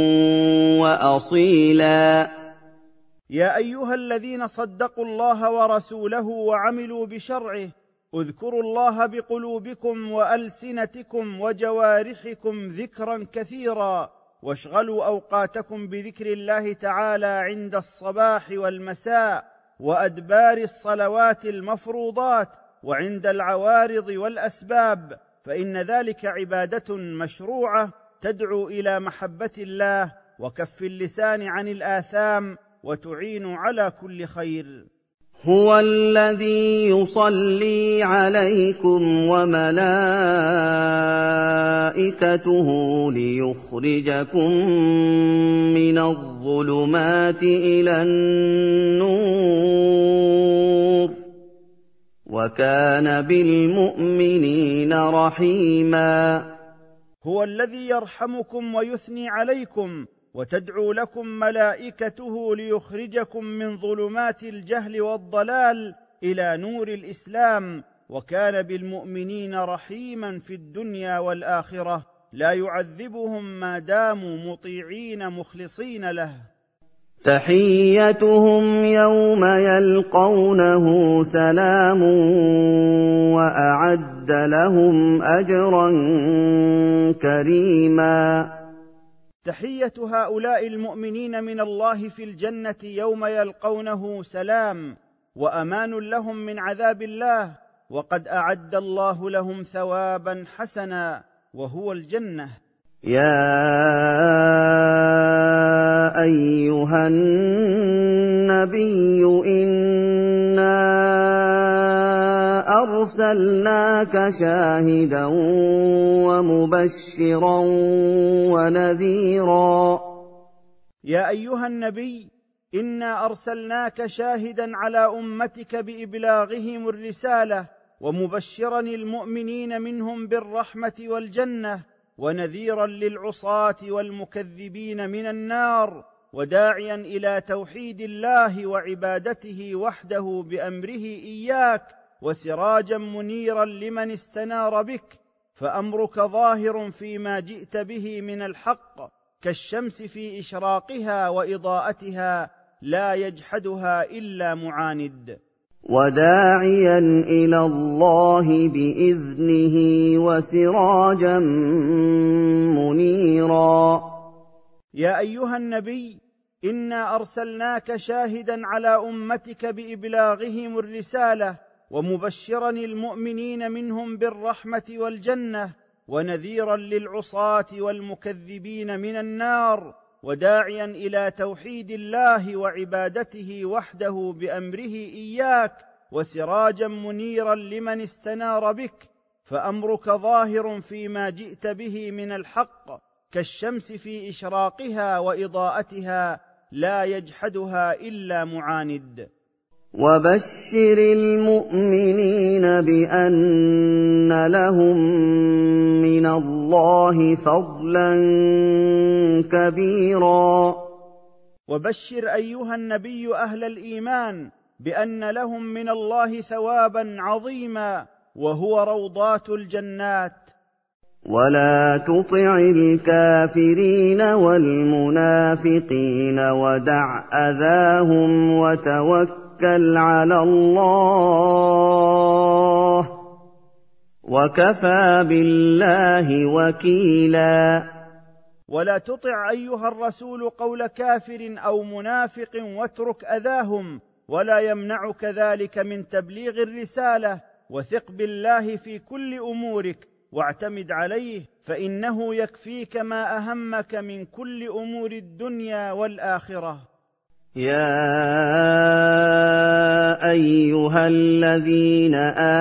وأصيلا. يا أيها الذين صدقوا الله ورسوله وعملوا بشرعه، اذكروا الله بقلوبكم وألسنتكم وجوارحكم ذكرا كثيرا، واشغلوا أوقاتكم بذكر الله تعالى عند الصباح والمساء وأدبار الصلوات المفروضات وعند العوارض والأسباب، فإن ذلك عبادة مشروعة تدعو إلى محبة الله وكف اللسان عن الآثام، وتعين على كل خير. هو الذي يصلي عليكم وملائكته ليخرجكم من الظلمات إلى النور، وكان بالمؤمنين رحيما. هو الذي يرحمكم ويثني عليكم، وتدعو لكم ملائكته ليخرجكم من ظلمات الجهل والضلال إلى نور الإسلام، وكان بالمؤمنين رحيما في الدنيا والآخرة، لا يعذبهم ما داموا مطيعين مخلصين له. تحيتهم يوم يلقونه سلام، وأعد لهم أجرا كريما. تحية هؤلاء المؤمنين من الله في الجنة يوم يلقونه سلام، وأمان لهم من عذاب الله، وقد أعد الله لهم ثوابا حسنا وهو الجنة. يا أيها النبي إنا أرسلناك شاهدا ومبشرا ونذيرا. يا أيها النبي إنا أرسلناك شاهدا على أمتك بإبلاغهم الرسالة، ومبشرا المؤمنين منهم بالرحمة والجنة، ونذيرا للعصاة والمكذبين من النار، وداعيا إلى توحيد الله وعبادته وحده بأمره إياك، وسراجا منيرا لمن استنار بك. فأمرك ظاهر فيما جئت به من الحق كالشمس في إشراقها وإضاءتها، لا يجحدها إلا معاند. وداعيا إلى الله بإذنه وسراجا منيرا. يا أيها النبي إنا أرسلناك شاهدا على أمتك بإبلاغهم الرسالة، ومبشرا المؤمنين منهم بالرحمة والجنة، ونذيرا للعصاة والمكذبين من النار، وداعيا إلى توحيد الله وعبادته وحده بأمره إياك، وسراجا منيرا لمن استنار بك. فأمرك ظاهر فيما جئت به من الحق كالشمس في إشراقها وإضاءتها، لا يجحدها إلا معاند. وبشر المؤمنين بأن لهم من الله فضلا كبيرا. وبشر أيها النبي أهل الإيمان بأن لهم من الله ثوابا عظيما، وهو روضات الجنات. ولا تطع الكافرين والمنافقين ودع أذاهم وتوكل على الله، وكفى بالله وكيلا. ولا تطع أيها الرسول قول كافر أو منافق واترك أذاهم، ولا يمنعك ذلك من تبليغ الرسالة، وثق بالله في كل أمورك واعتمد عليه، فإنه يكفيك ما أهمك من كل أمور الدنيا والآخرة. يا أيها الذين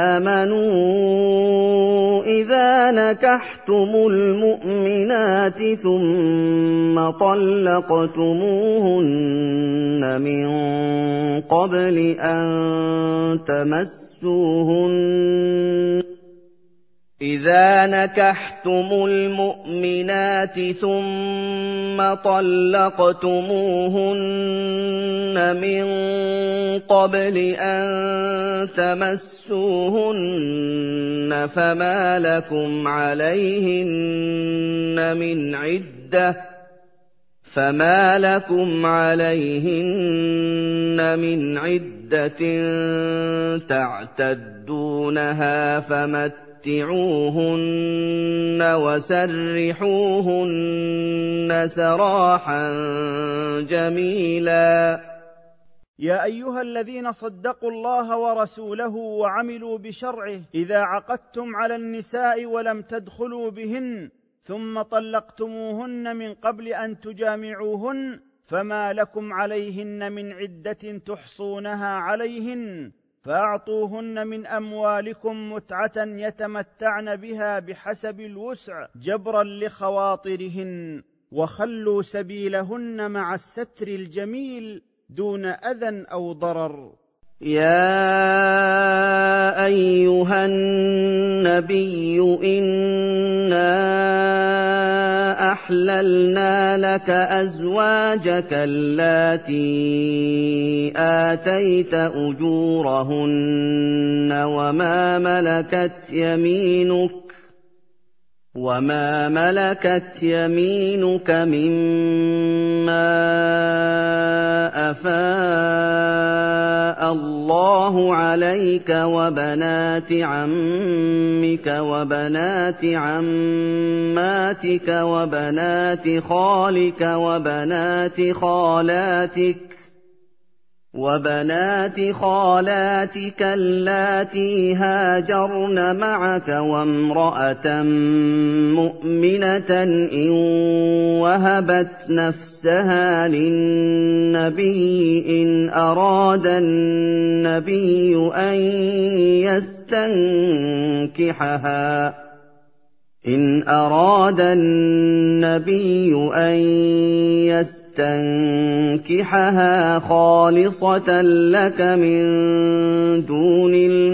آمنوا إذا نكحتم المؤمنات ثم طلقتموهن من قبل أن تمسوهن إِذَا نَكَحْتُمُ الْمُؤْمِنَاتِ ثُمَّ طَلَّقْتُمُوهُنَّ مِن قَبْلِ أَن تَمَسُّوهُنَّ فَمَا لَكُمْ عَلَيْهِنَّ مِنْ عِدَّةٍ تَعْتَدُّونَهَا فَمَتِّعُوهُنَّ وَسَرِّحُوهُنَّ سَرَاحًا جَمِيلًا. يا أيها الذين صدقوا الله ورسوله وعملوا بشرعه، إذا عقدتم على النساء ولم تدخلوا بهن ثم طلقتموهن من قبل أن تجامعوهن فما لكم عليهن من عدة تحصونها عليهن، فأعطوهن من أموالكم متعة يتمتعن بها بحسب الوسع جبرا لخواطرهن، وخلوا سبيلهن مع الستر الجميل دون أذى أو ضرر. يا أيها النبي إنا أحللنا لك أزواجك اللاتي آتيت أجورهن وما ملكت يمينك مما أفاء الله عليك، وبنات عمك وبنات عماتك وبنات خالك وبنات خالاتك اللاتي هاجرن معك، وامرأة مؤمنة إن وهبت نفسها للنبي إن أراد النبي أن يستنكحها خالصة لك من دون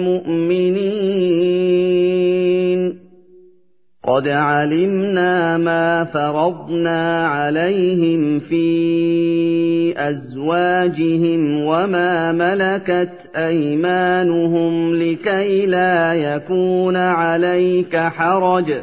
المؤمنين. قد علمنا ما فرضنا عليهم في أزواجهم وما ملكت أيمانهم لكي لا يكون عليك حرج،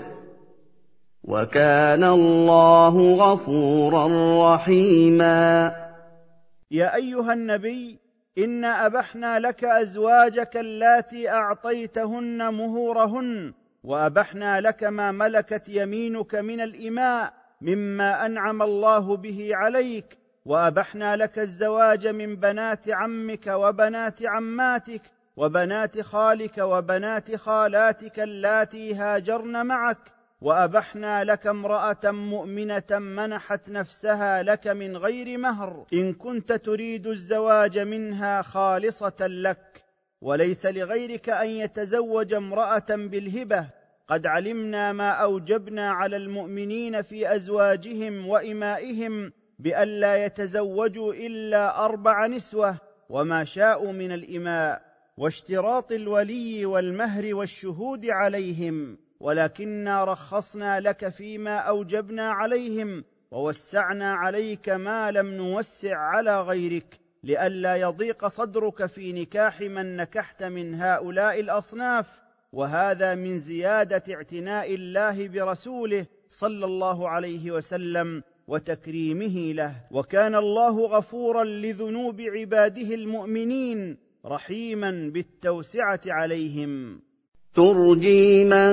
وكان الله غفورا رحيما. يا أيها النبي إنا أبحنا لك أزواجك اللاتي أعطيتهن مهورهن، وأبحنا لك ما ملكت يمينك من الإماء مما أنعم الله به عليك، وأبحنا لك الزواج من بنات عمك وبنات عماتك وبنات خالك وبنات خالاتك اللاتي هاجرن معك، وأبحنا لك امرأة مؤمنة منحت نفسها لك من غير مهر إن كنت تريد الزواج منها خالصة لك، وليس لغيرك أن يتزوج امرأة بالهبة. قد علمنا ما أوجبنا على المؤمنين في أزواجهم وإمائهم بألا يتزوجوا إلا 4 نسوة وما شاءوا من الإماء، واشتراط الولي والمهر والشهود عليهم، ولكننا رخصنا لك فيما أوجبنا عليهم، ووسعنا عليك ما لم نوسع على غيرك، لئلا يضيق صدرك في نكاح من نكحت من هؤلاء الأصناف. وهذا من زيادة اعتناء الله برسوله صلى الله عليه وسلم وتكريمه له، وكان الله غفورا لذنوب عباده المؤمنين رحيما بالتوسعة عليهم. ترجي من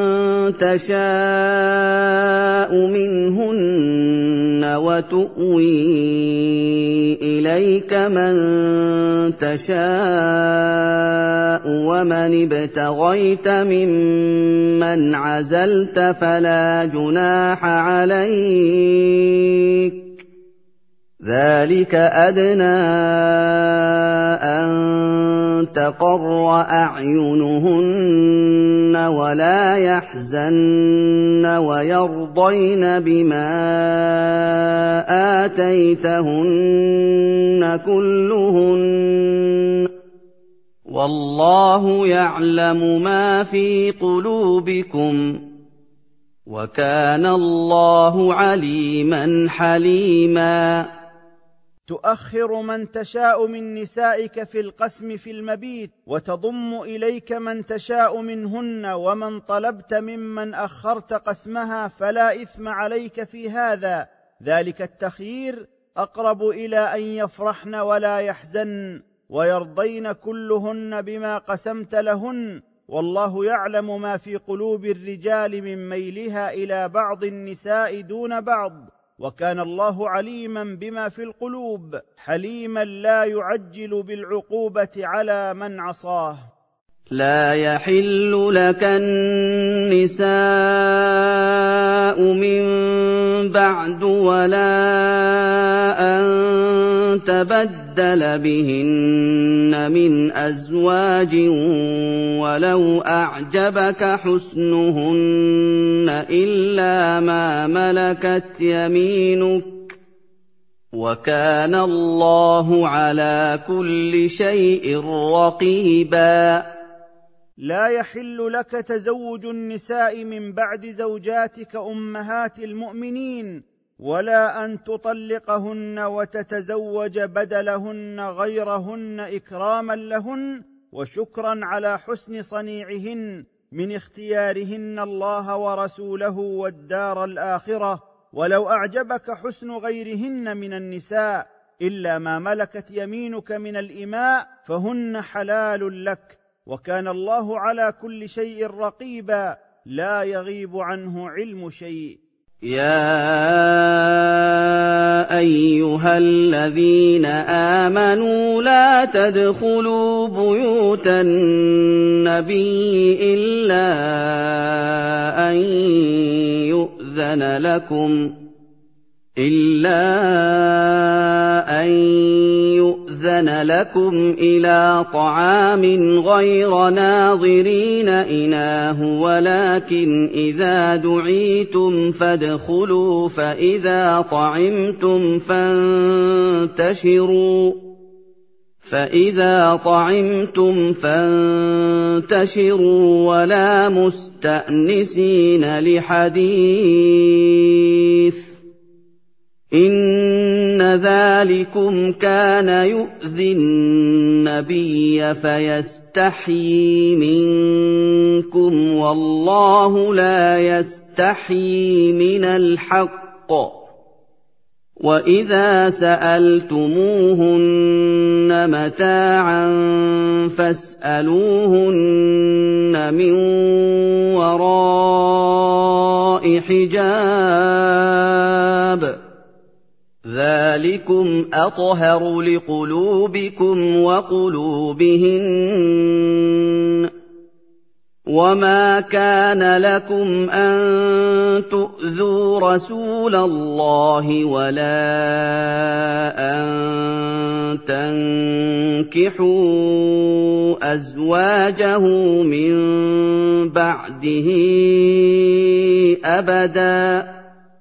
تشاء منهن وتؤوي إليك من تشاء، ومن ابتغيت ممن عزلت فلا جناح عليك، ذلك أدنى أن تقر أعينهن ولا يحزن ويرضين بما آتيتهن كلهن، وَاللَّهُ يَعْلَمُ مَا فِي قُلُوبِكُمْ ۚ وَكَانَ اللَّهُ عَلِيمًا حَلِيمًا تؤخر من تشاء من نسائك في القسم في المبيت، وتضم إليك من تشاء منهن، ومن طلبت ممن أخرت قسمها فلا إثم عليك في هذا. ذلك التخيير أقرب إلى أن يفرحن ولا يحزن، ويرضين كلهن بما قسمت لهن، والله يعلم ما في قلوب الرجال من ميلها إلى بعض النساء دون بعض، وكان الله عليما بما في القلوب، حليما لا يعجل بالعقوبة على من عصاه. لا يحل لك النساء من بعد ولا أن تبدل بهن من أزواج ولو أعجبك حسنهن إلا ما ملكت يمينك وكان الله على كل شيء رقيبا. لا يحل لك تزوج النساء من بعد زوجاتك أمهات المؤمنين، ولا أن تطلقهن وتتزوج بدلهن غيرهن إكراما لهن وشكرا على حسن صنيعهن من اختيارهن الله ورسوله والدار الآخرة، ولو أعجبك حسن غيرهن من النساء إلا ما ملكت يمينك من الإماء فهن حلال لك، وكان الله على كل شيء رقيبا لا يغيب عنه علم شيء. يا أيها الذين آمنوا لا تدخلوا بيوت النبي إلا أن يؤذن لكم إلى طعام غير ناظرين إناه، ولكن إذا دعيتم فادخلوا فإذا طعمتم فانتشروا ولا مستأنسين لحديث، إن ذلكم كان يؤذي النبي فيستحيي منكم والله لا يستحيي من الحق، وإذا سألتموهن متاعا فاسألوهن من وراء حجاب، ذلكم أطهر لقلوبكم وقلوبهن. وما كان لكم أن تؤذوا رسول الله ولا أن تنكحوا أزواجه من بعده أبدا،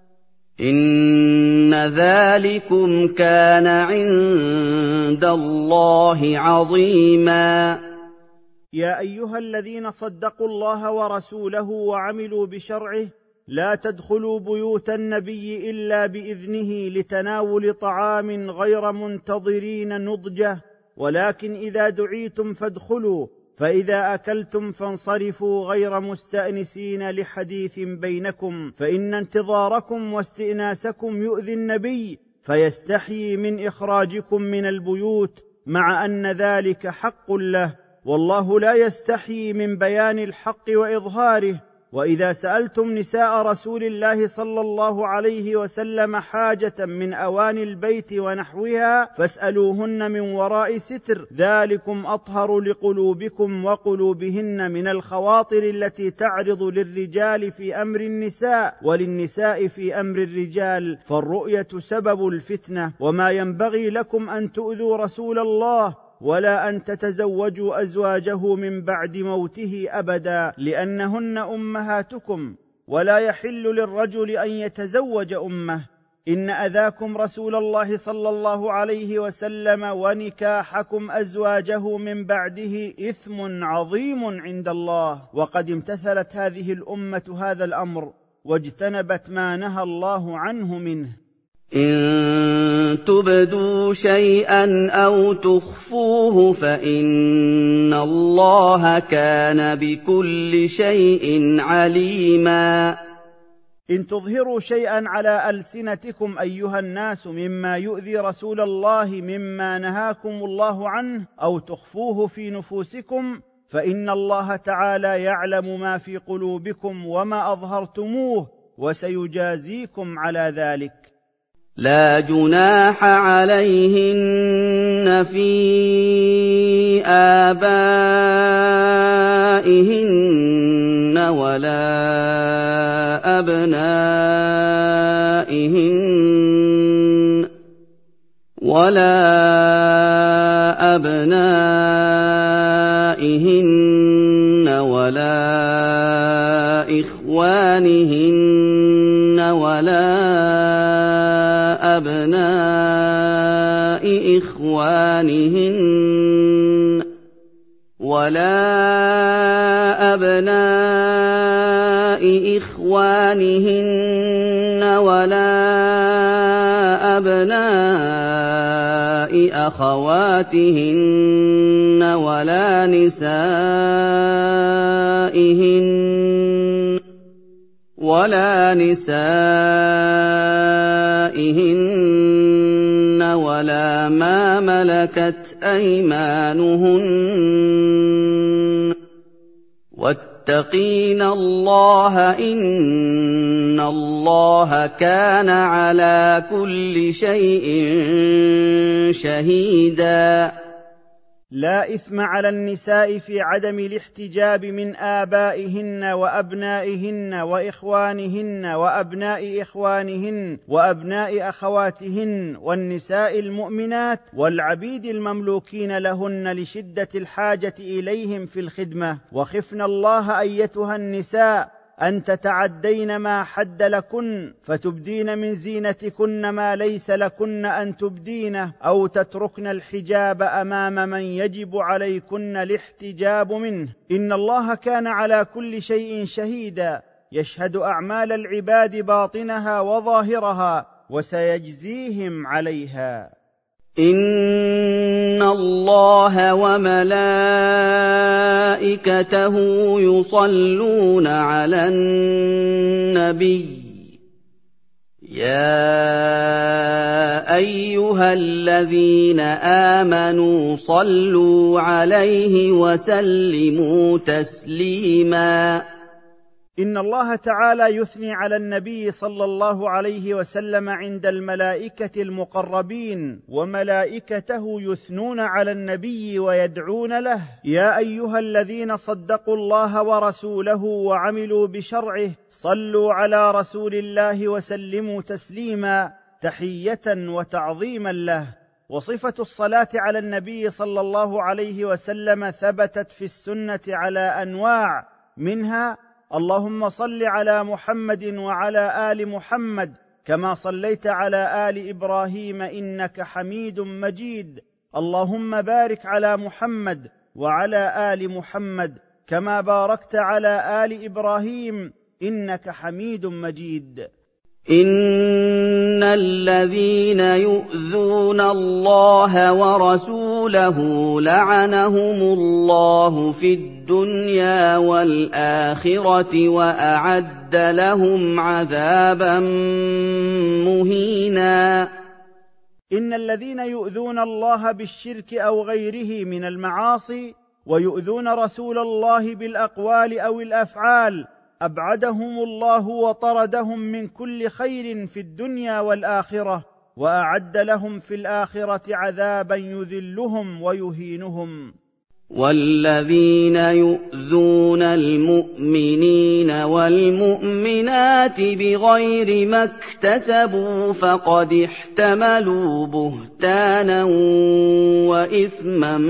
إن ذلكم كان عند الله عظيما. يا أيها الذين صدقوا الله ورسوله وعملوا بشرعه لا تدخلوا بيوت النبي إلا بإذنه لتناول طعام غير منتظرين نضجه، ولكن إذا دعيتم فادخلوا، فإذا أكلتم فانصرفوا غير مستأنسين لحديث بينكم، فإن انتظاركم واستئناسكم يؤذي النبي فيستحيي من إخراجكم من البيوت، مع أن ذلك حق له، والله لا يستحيي من بيان الحق وإظهاره. وإذا سألتم نساء رسول الله صلى الله عليه وسلم حاجة من أواني البيت ونحوها فاسألوهن من وراء ستر، ذلكم أطهر لقلوبكم وقلوبهن من الخواطر التي تعرض للرجال في أمر النساء وللنساء في أمر الرجال، فالرؤية سبب الفتنة، وما ينبغي لكم أن تؤذوا رسول الله ولا أن تتزوجوا أزواجه من بعد موته أبدا، لأنهن أمهاتكم، ولا يحل للرجل أن يتزوج أمه، إن أذاكم رسول الله صلى الله عليه وسلم ونكاحكم أزواجه من بعده إثم عظيم عند الله، وقد امتثلت هذه الأمة هذا الأمر واجتنبت ما نهى الله عنه منه. إن تبدوا شيئا أو تخفوه فإن الله كان بكل شيء عليما. إن تظهروا شيئا على ألسنتكم أيها الناس مما يؤذي رسول الله مما نهاكم الله عنه أو تخفوه في نفوسكم فإن الله تعالى يعلم ما في قلوبكم وما أظهرتموه وسيجازيكم على ذلك. لا جناح عليهن في آبائهن ولا أبنائهن ولا إخوانهن ولا أبناء إخوانهن ولا أبناء أخواتهن ولا نسائهن ولا ما ملكت أيمانهن واتقين الله إن الله كان على كل شيء شهيدا. لا إثم على النساء في عدم الاحتجاب من آبائهن وأبنائهن وإخوانهن وأبناء إخوانهن وأبناء أخواتهن والنساء المؤمنات والعبيد المملوكين لهن لشدة الحاجة إليهم في الخدمة. وخفن الله أيتها النساء أن تتعدين ما حد لكن فتبدين من زينتكن ما ليس لكن أن تبدينه أو تتركن الحجاب أمام من يجب عليكن الاحتجاب منه. إن الله كان على كل شيء شهيدا يشهد أعمال العباد باطنها وظاهرها وسيجزيهم عليها. إن الله وملائكته يصلون على النبي يا أيها الذين آمنوا صلوا عليه وسلموا تسليما. إن الله تعالى يثني على النبي صلى الله عليه وسلم عند الملائكة المقربين، وملائكته يثنون على النبي ويدعون له: يا أيها الذين صدقوا الله ورسوله وعملوا بشرعه صلوا على رسول الله وسلموا تسليما، تحية وتعظيما له. وصفة الصلاة على النبي صلى الله عليه وسلم ثبتت في السنة على أنواع، منها: اللهم صل على محمد وعلى آل محمد كما صليت على آل إبراهيم إنك حميد مجيد. اللهم بارك على محمد وعلى آل محمد كما باركت على آل إبراهيم إنك حميد مجيد. إن الذين يؤذون الله ورسوله لعنهم الله في الدنيا والآخرة وأعد لهم عذابا مهينا. إن الذين يؤذون الله بالشرك أو غيره من المعاصي ويؤذون رسول الله بالأقوال أو الأفعال أبعدهم الله وطردهم من كل خير في الدنيا والآخرة، وأعد لهم في الآخرة عذابا يذلهم ويهينهم. والذين يؤذون المؤمنين والمؤمنات بغير ما اكتسبوا فقد احتملوا بهتانا وإثما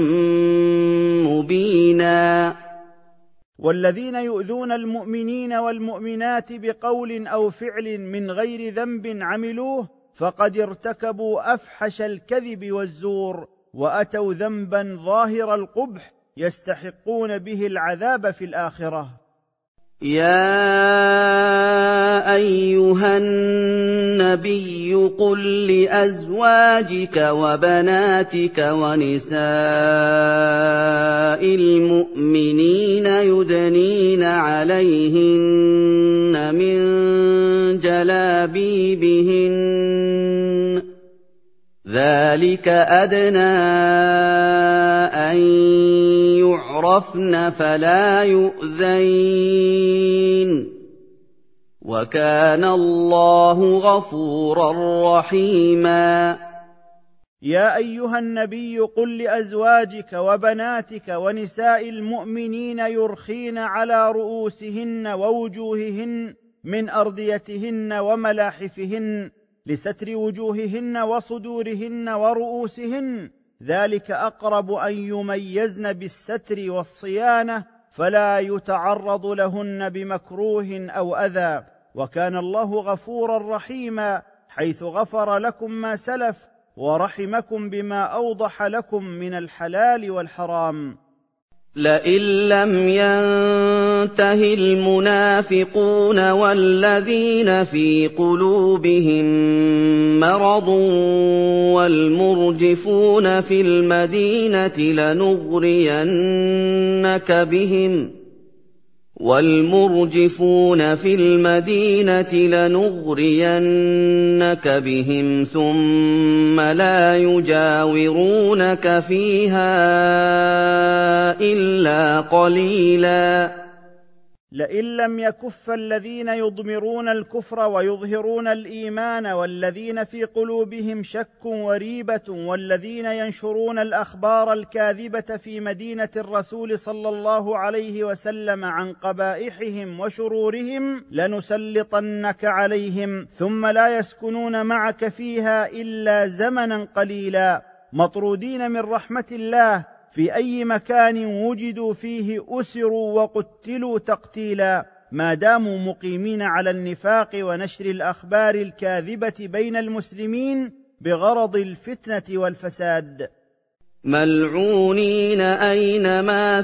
مبينا. والذين يؤذون المؤمنين والمؤمنات بقول أو فعل من غير ذنب عملوه فقد ارتكبوا أفحش الكذب والزور، وأتوا ذنبا ظاهر القبح يستحقون به العذاب في الآخرة. يا أيها النبي قل لأزواجك وبناتك ونساء المؤمنين يدنين عليهن من جلابيبهن ذلك أدنى أن يعرفن فلا يؤذين وكان الله غفورا رحيما. يا أيها النبي قل لأزواجك وبناتك ونساء المؤمنين يرخين على رؤوسهن ووجوههن من أرديتهن وملاحفهن لستر وجوههن وصدورهن ورؤوسهن، ذلك أقرب أن يميزن بالستر والصيانة فلا يتعرض لهن بمكروه أو أذى، وكان الله غفورا رحيما حيث غفر لكم ما سلف ورحمكم بما أوضح لكم من الحلال والحرام. لئن لم ينته المنافقون والذين في قلوبهم مرض والمرجفون في المدينة لنغرينك بهم ثم لا يجاورونك فيها إلا قليلا. لئن لم يكف الذين يضمرون الكفر ويظهرون الإيمان والذين في قلوبهم شك وريبة والذين ينشرون الأخبار الكاذبة في مدينة الرسول صلى الله عليه وسلم عن قبائحهم وشرورهم لنسلطنك عليهم ثم لا يسكنون معك فيها إلا زمنا قليلا، مطرودين من رحمة الله في أي مكان وجدوا فيه أسروا وقتلوا تقتيلا، ما داموا مقيمين على النفاق ونشر الأخبار الكاذبة بين المسلمين بغرض الفتنة والفساد. ملعونين أينما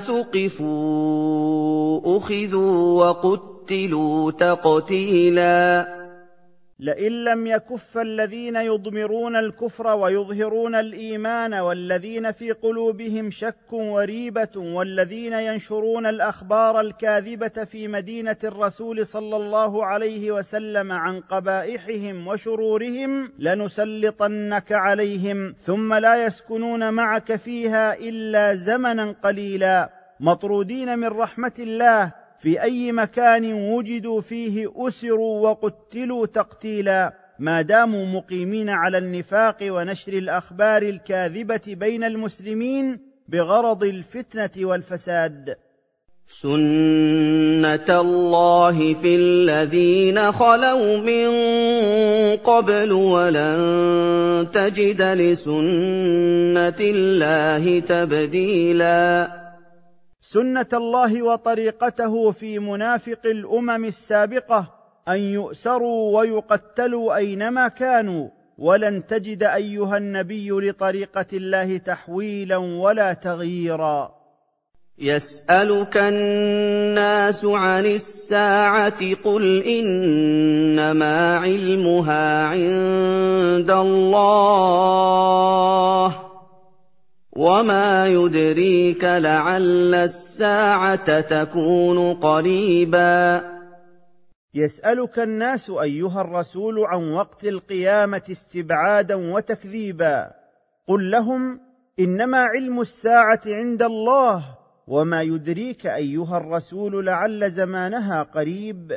ثقفوا أخذوا وقتلوا تقتيلا. لئن لم يكف الذين يضمرون الكفر ويظهرون الإيمان والذين في قلوبهم شك وريبة والذين ينشرون الأخبار الكاذبة في مدينة الرسول صلى الله عليه وسلم عن قبائحهم وشرورهم لنسلطنك عليهم ثم لا يسكنون معك فيها إلا زمنا قليلا، مطرودين من رحمة الله في أي مكان وجدوا فيه أسروا وقتلوا تقتيلا، ما داموا مقيمين على النفاق ونشر الأخبار الكاذبة بين المسلمين بغرض الفتنة والفساد. سنة الله في الذين خلوا من قبل ولن تجد لسنة الله تبديلا. سنة الله وطريقته في منافق الأمم السابقة أن يؤسروا ويقتلوا أينما كانوا، ولن تجد أيها النبي لطريقة الله تحويلا ولا تغييرا. يسألك الناس عن الساعة قل إنما علمها عند الله وما يدريك لعل الساعة تكون قريبا. يسألك الناس أيها الرسول عن وقت القيامة استبعادا وتكذيبا، قل لهم إنما علم الساعة عند الله وما يدريك أيها الرسول لعل زمانها قريب.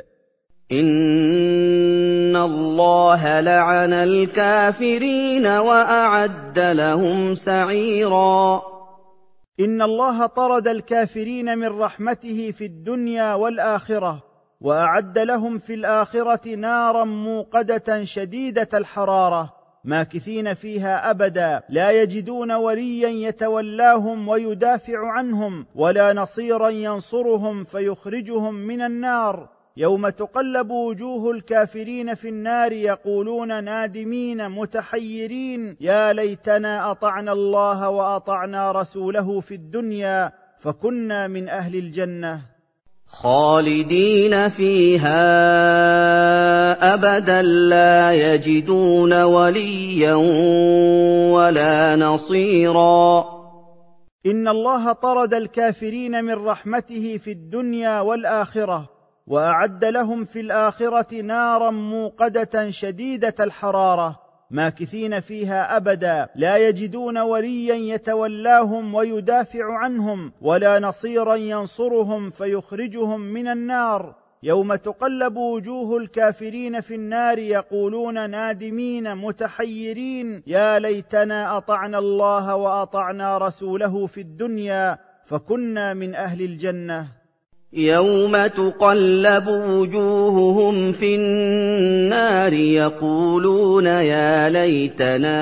إن الله لعن الكافرين وأعد لهم سعيرا. إن الله طرد الكافرين من رحمته في الدنيا والآخرة، وأعد لهم في الآخرة نارا موقدة شديدة الحرارة ماكثين فيها أبدا، لا يجدون وليا يتولاهم ويدافع عنهم ولا نصيرا ينصرهم فيخرجهم من النار. يوم تقلب وجوه الكافرين في النار يقولون نادمين متحيرين يا ليتنا أطعنا الله وأطعنا رسوله في الدنيا فكنا من أهل الجنة خالدين فيها أبدا لا يجدون وليا ولا نصيرا. إن الله طرد الكافرين من رحمته في الدنيا والآخرة، وأعد لهم في الآخرة نارا موقدة شديدة الحرارة ماكثين فيها أبدا لا يجدون وليا يتولاهم ويدافع عنهم ولا نصيرا ينصرهم فيخرجهم من النار. يوم تقلب وجوه الكافرين في النار يقولون نادمين متحيرين يا ليتنا أطعنا الله وأطعنا رسوله في الدنيا فكنا من أهل الجنة. يوم تقلب وجوههم في النار يقولون يا ليتنا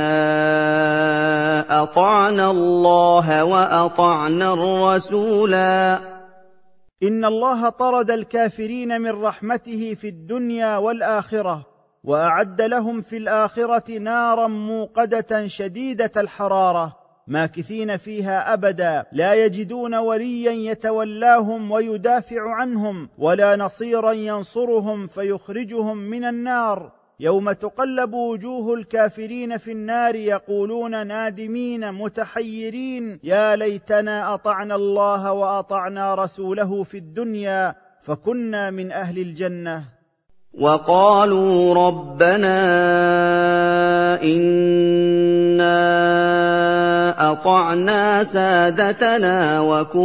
أطعنا الله وأطعنا الرسولا. إن الله طرد الكافرين من رحمته في الدنيا والآخرة، وأعد لهم في الآخرة نارا موقدة شديدة الحرارة ماكثين فيها أبدا لا يجدون وليا يتولاهم ويدافع عنهم ولا نصيرا ينصرهم فيخرجهم من النار. يوم تقلب وجوه الكافرين في النار يقولون نادمين متحيرين يا ليتنا أطعنا الله وأطعنا رسوله في الدنيا فكنا من أهل الجنة. وقالوا ربنا إنا أطعنا سادتنا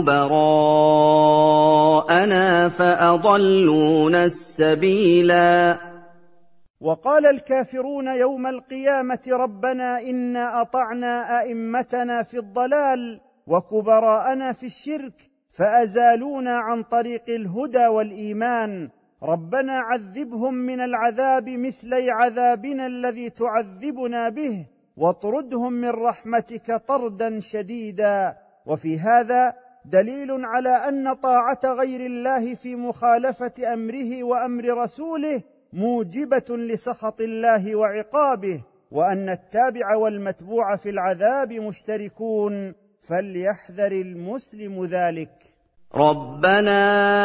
وكبراءنا فأضلونا السبيلا. وقال الكافرون يوم القيامة ربنا إنا أطعنا أئمتنا في الضلال وكبراءنا في الشرك فأزالونا عن طريق الهدى والإيمان، ربنا عذبهم من العذاب مثلي عذابنا الذي تعذبنا به واطردهم من رحمتك طردا شديدا. وفي هذا دليل على أن طاعة غير الله في مخالفة أمره وأمر رسوله موجبة لسخط الله وعقابه، وأن التابع والمتبوع في العذاب مشتركون، فليحذر المسلم ذلك. ربنا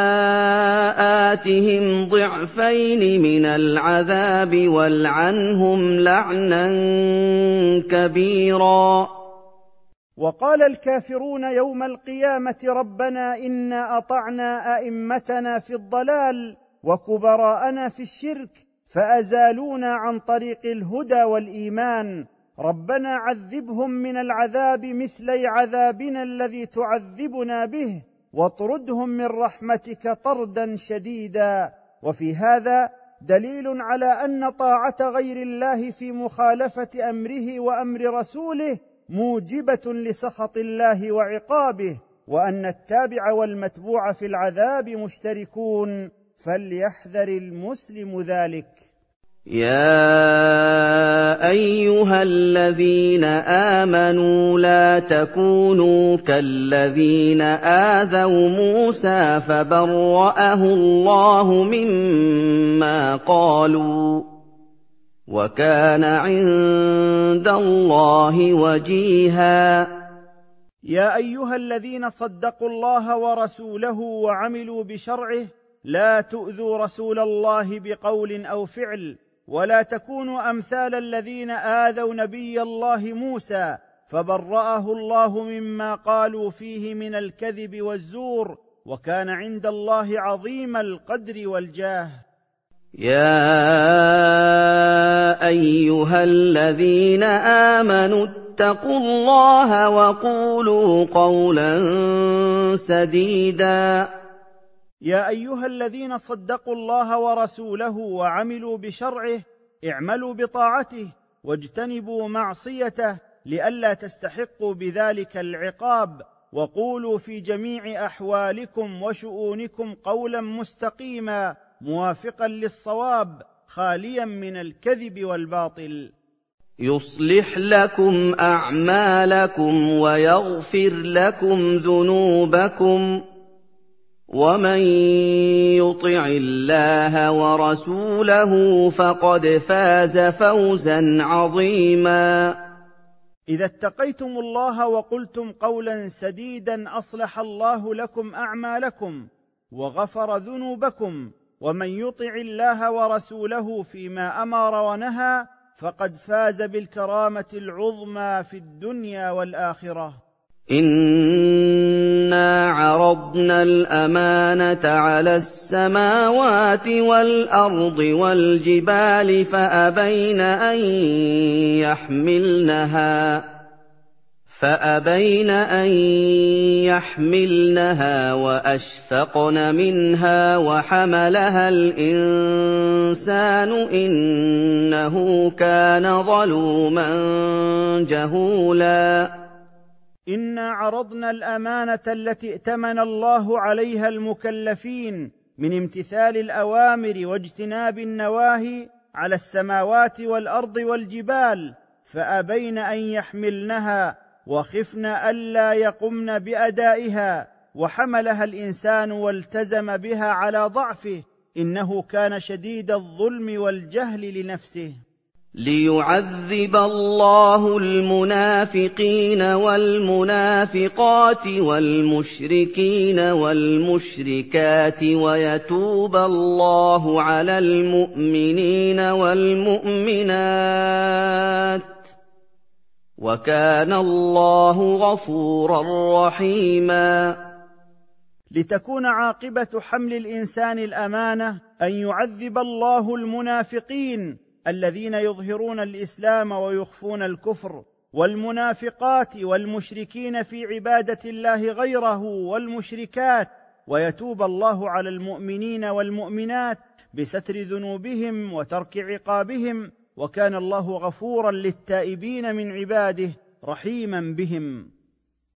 آتهم ضعفين من العذاب والعنهم لعنا كبيرا. وقال الكافرون يوم القيامة ربنا إنا أطعنا أئمتنا في الضلال وكبراءنا في الشرك فأزالونا عن طريق الهدى والإيمان، ربنا عذبهم من العذاب مثلي عذابنا الذي تعذبنا به واطردهم من رحمتك طردا شديدا. وفي هذا دليل على أن طاعة غير الله في مخالفة أمره وأمر رسوله موجبة لسخط الله وعقابه، وأن التابع والمتبوع في العذاب مشتركون، فليحذر المسلم ذلك. يا أيها الذين آمنوا لا تكونوا كالذين آذوا موسى فبرأه الله مما قالوا وكان عند الله وجيها. يا أيها الذين صدقوا الله ورسوله وعملوا بشرعه لا تؤذوا رسول الله بقول أو فعل، ولا تكونوا أمثال الذين آذوا نبي الله موسى فبرأه الله مما قالوا فيه من الكذب والزور، وكان عند الله عظيم القدر والجاه. يا أيها الذين آمنوا اتقوا الله وقولوا قولا سديدا. يا أيها الذين صدقوا الله ورسوله وعملوا بشرعه اعملوا بطاعته واجتنبوا معصيته لئلا تستحقوا بذلك العقاب، وقولوا في جميع أحوالكم وشؤونكم قولا مستقيما موافقا للصواب خاليا من الكذب والباطل. يصلح لكم أعمالكم ويغفر لكم ذنوبكم ومن يطع الله ورسوله فقد فاز فوزا عظيما. إذا اتقيتم الله وقلتم قولا سديدا أصلح الله لكم أعمالكم وغفر ذنوبكم، ومن يطع الله ورسوله فيما أمر ونهى فقد فاز بالكرامة العظمى في الدنيا والآخرة. إنا عرضنا الأمانة على السماوات والأرض والجبال فأبين أن يحملنها وأشفقن منها وحملها الإنسان إنه كان ظلوما جهولا. إنا عرضنا الأمانة التي ائتمن الله عليها المكلفين من امتثال الأوامر واجتناب النواهي على السماوات والأرض والجبال، فأبين أن يحملنها وخفن ألا يقمن بأدائها، وحملها الإنسان والتزم بها على ضعفه، إنه كان شديد الظلم والجهل لنفسه. ليعذب الله المنافقين والمنافقات والمشركين والمشركات ويتوب الله على المؤمنين والمؤمنات وكان الله غفورا رحيما. لتكون عاقبة حمل الإنسان الأمانة أن يعذب الله المنافقين الذين يظهرون الإسلام ويخفون الكفر، والمنافقات والمشركين في عبادة الله غيره والمشركات، ويتوب الله على المؤمنين والمؤمنات بستر ذنوبهم وترك عقابهم، وكان الله غفورا للتائبين من عباده رحيما بهم.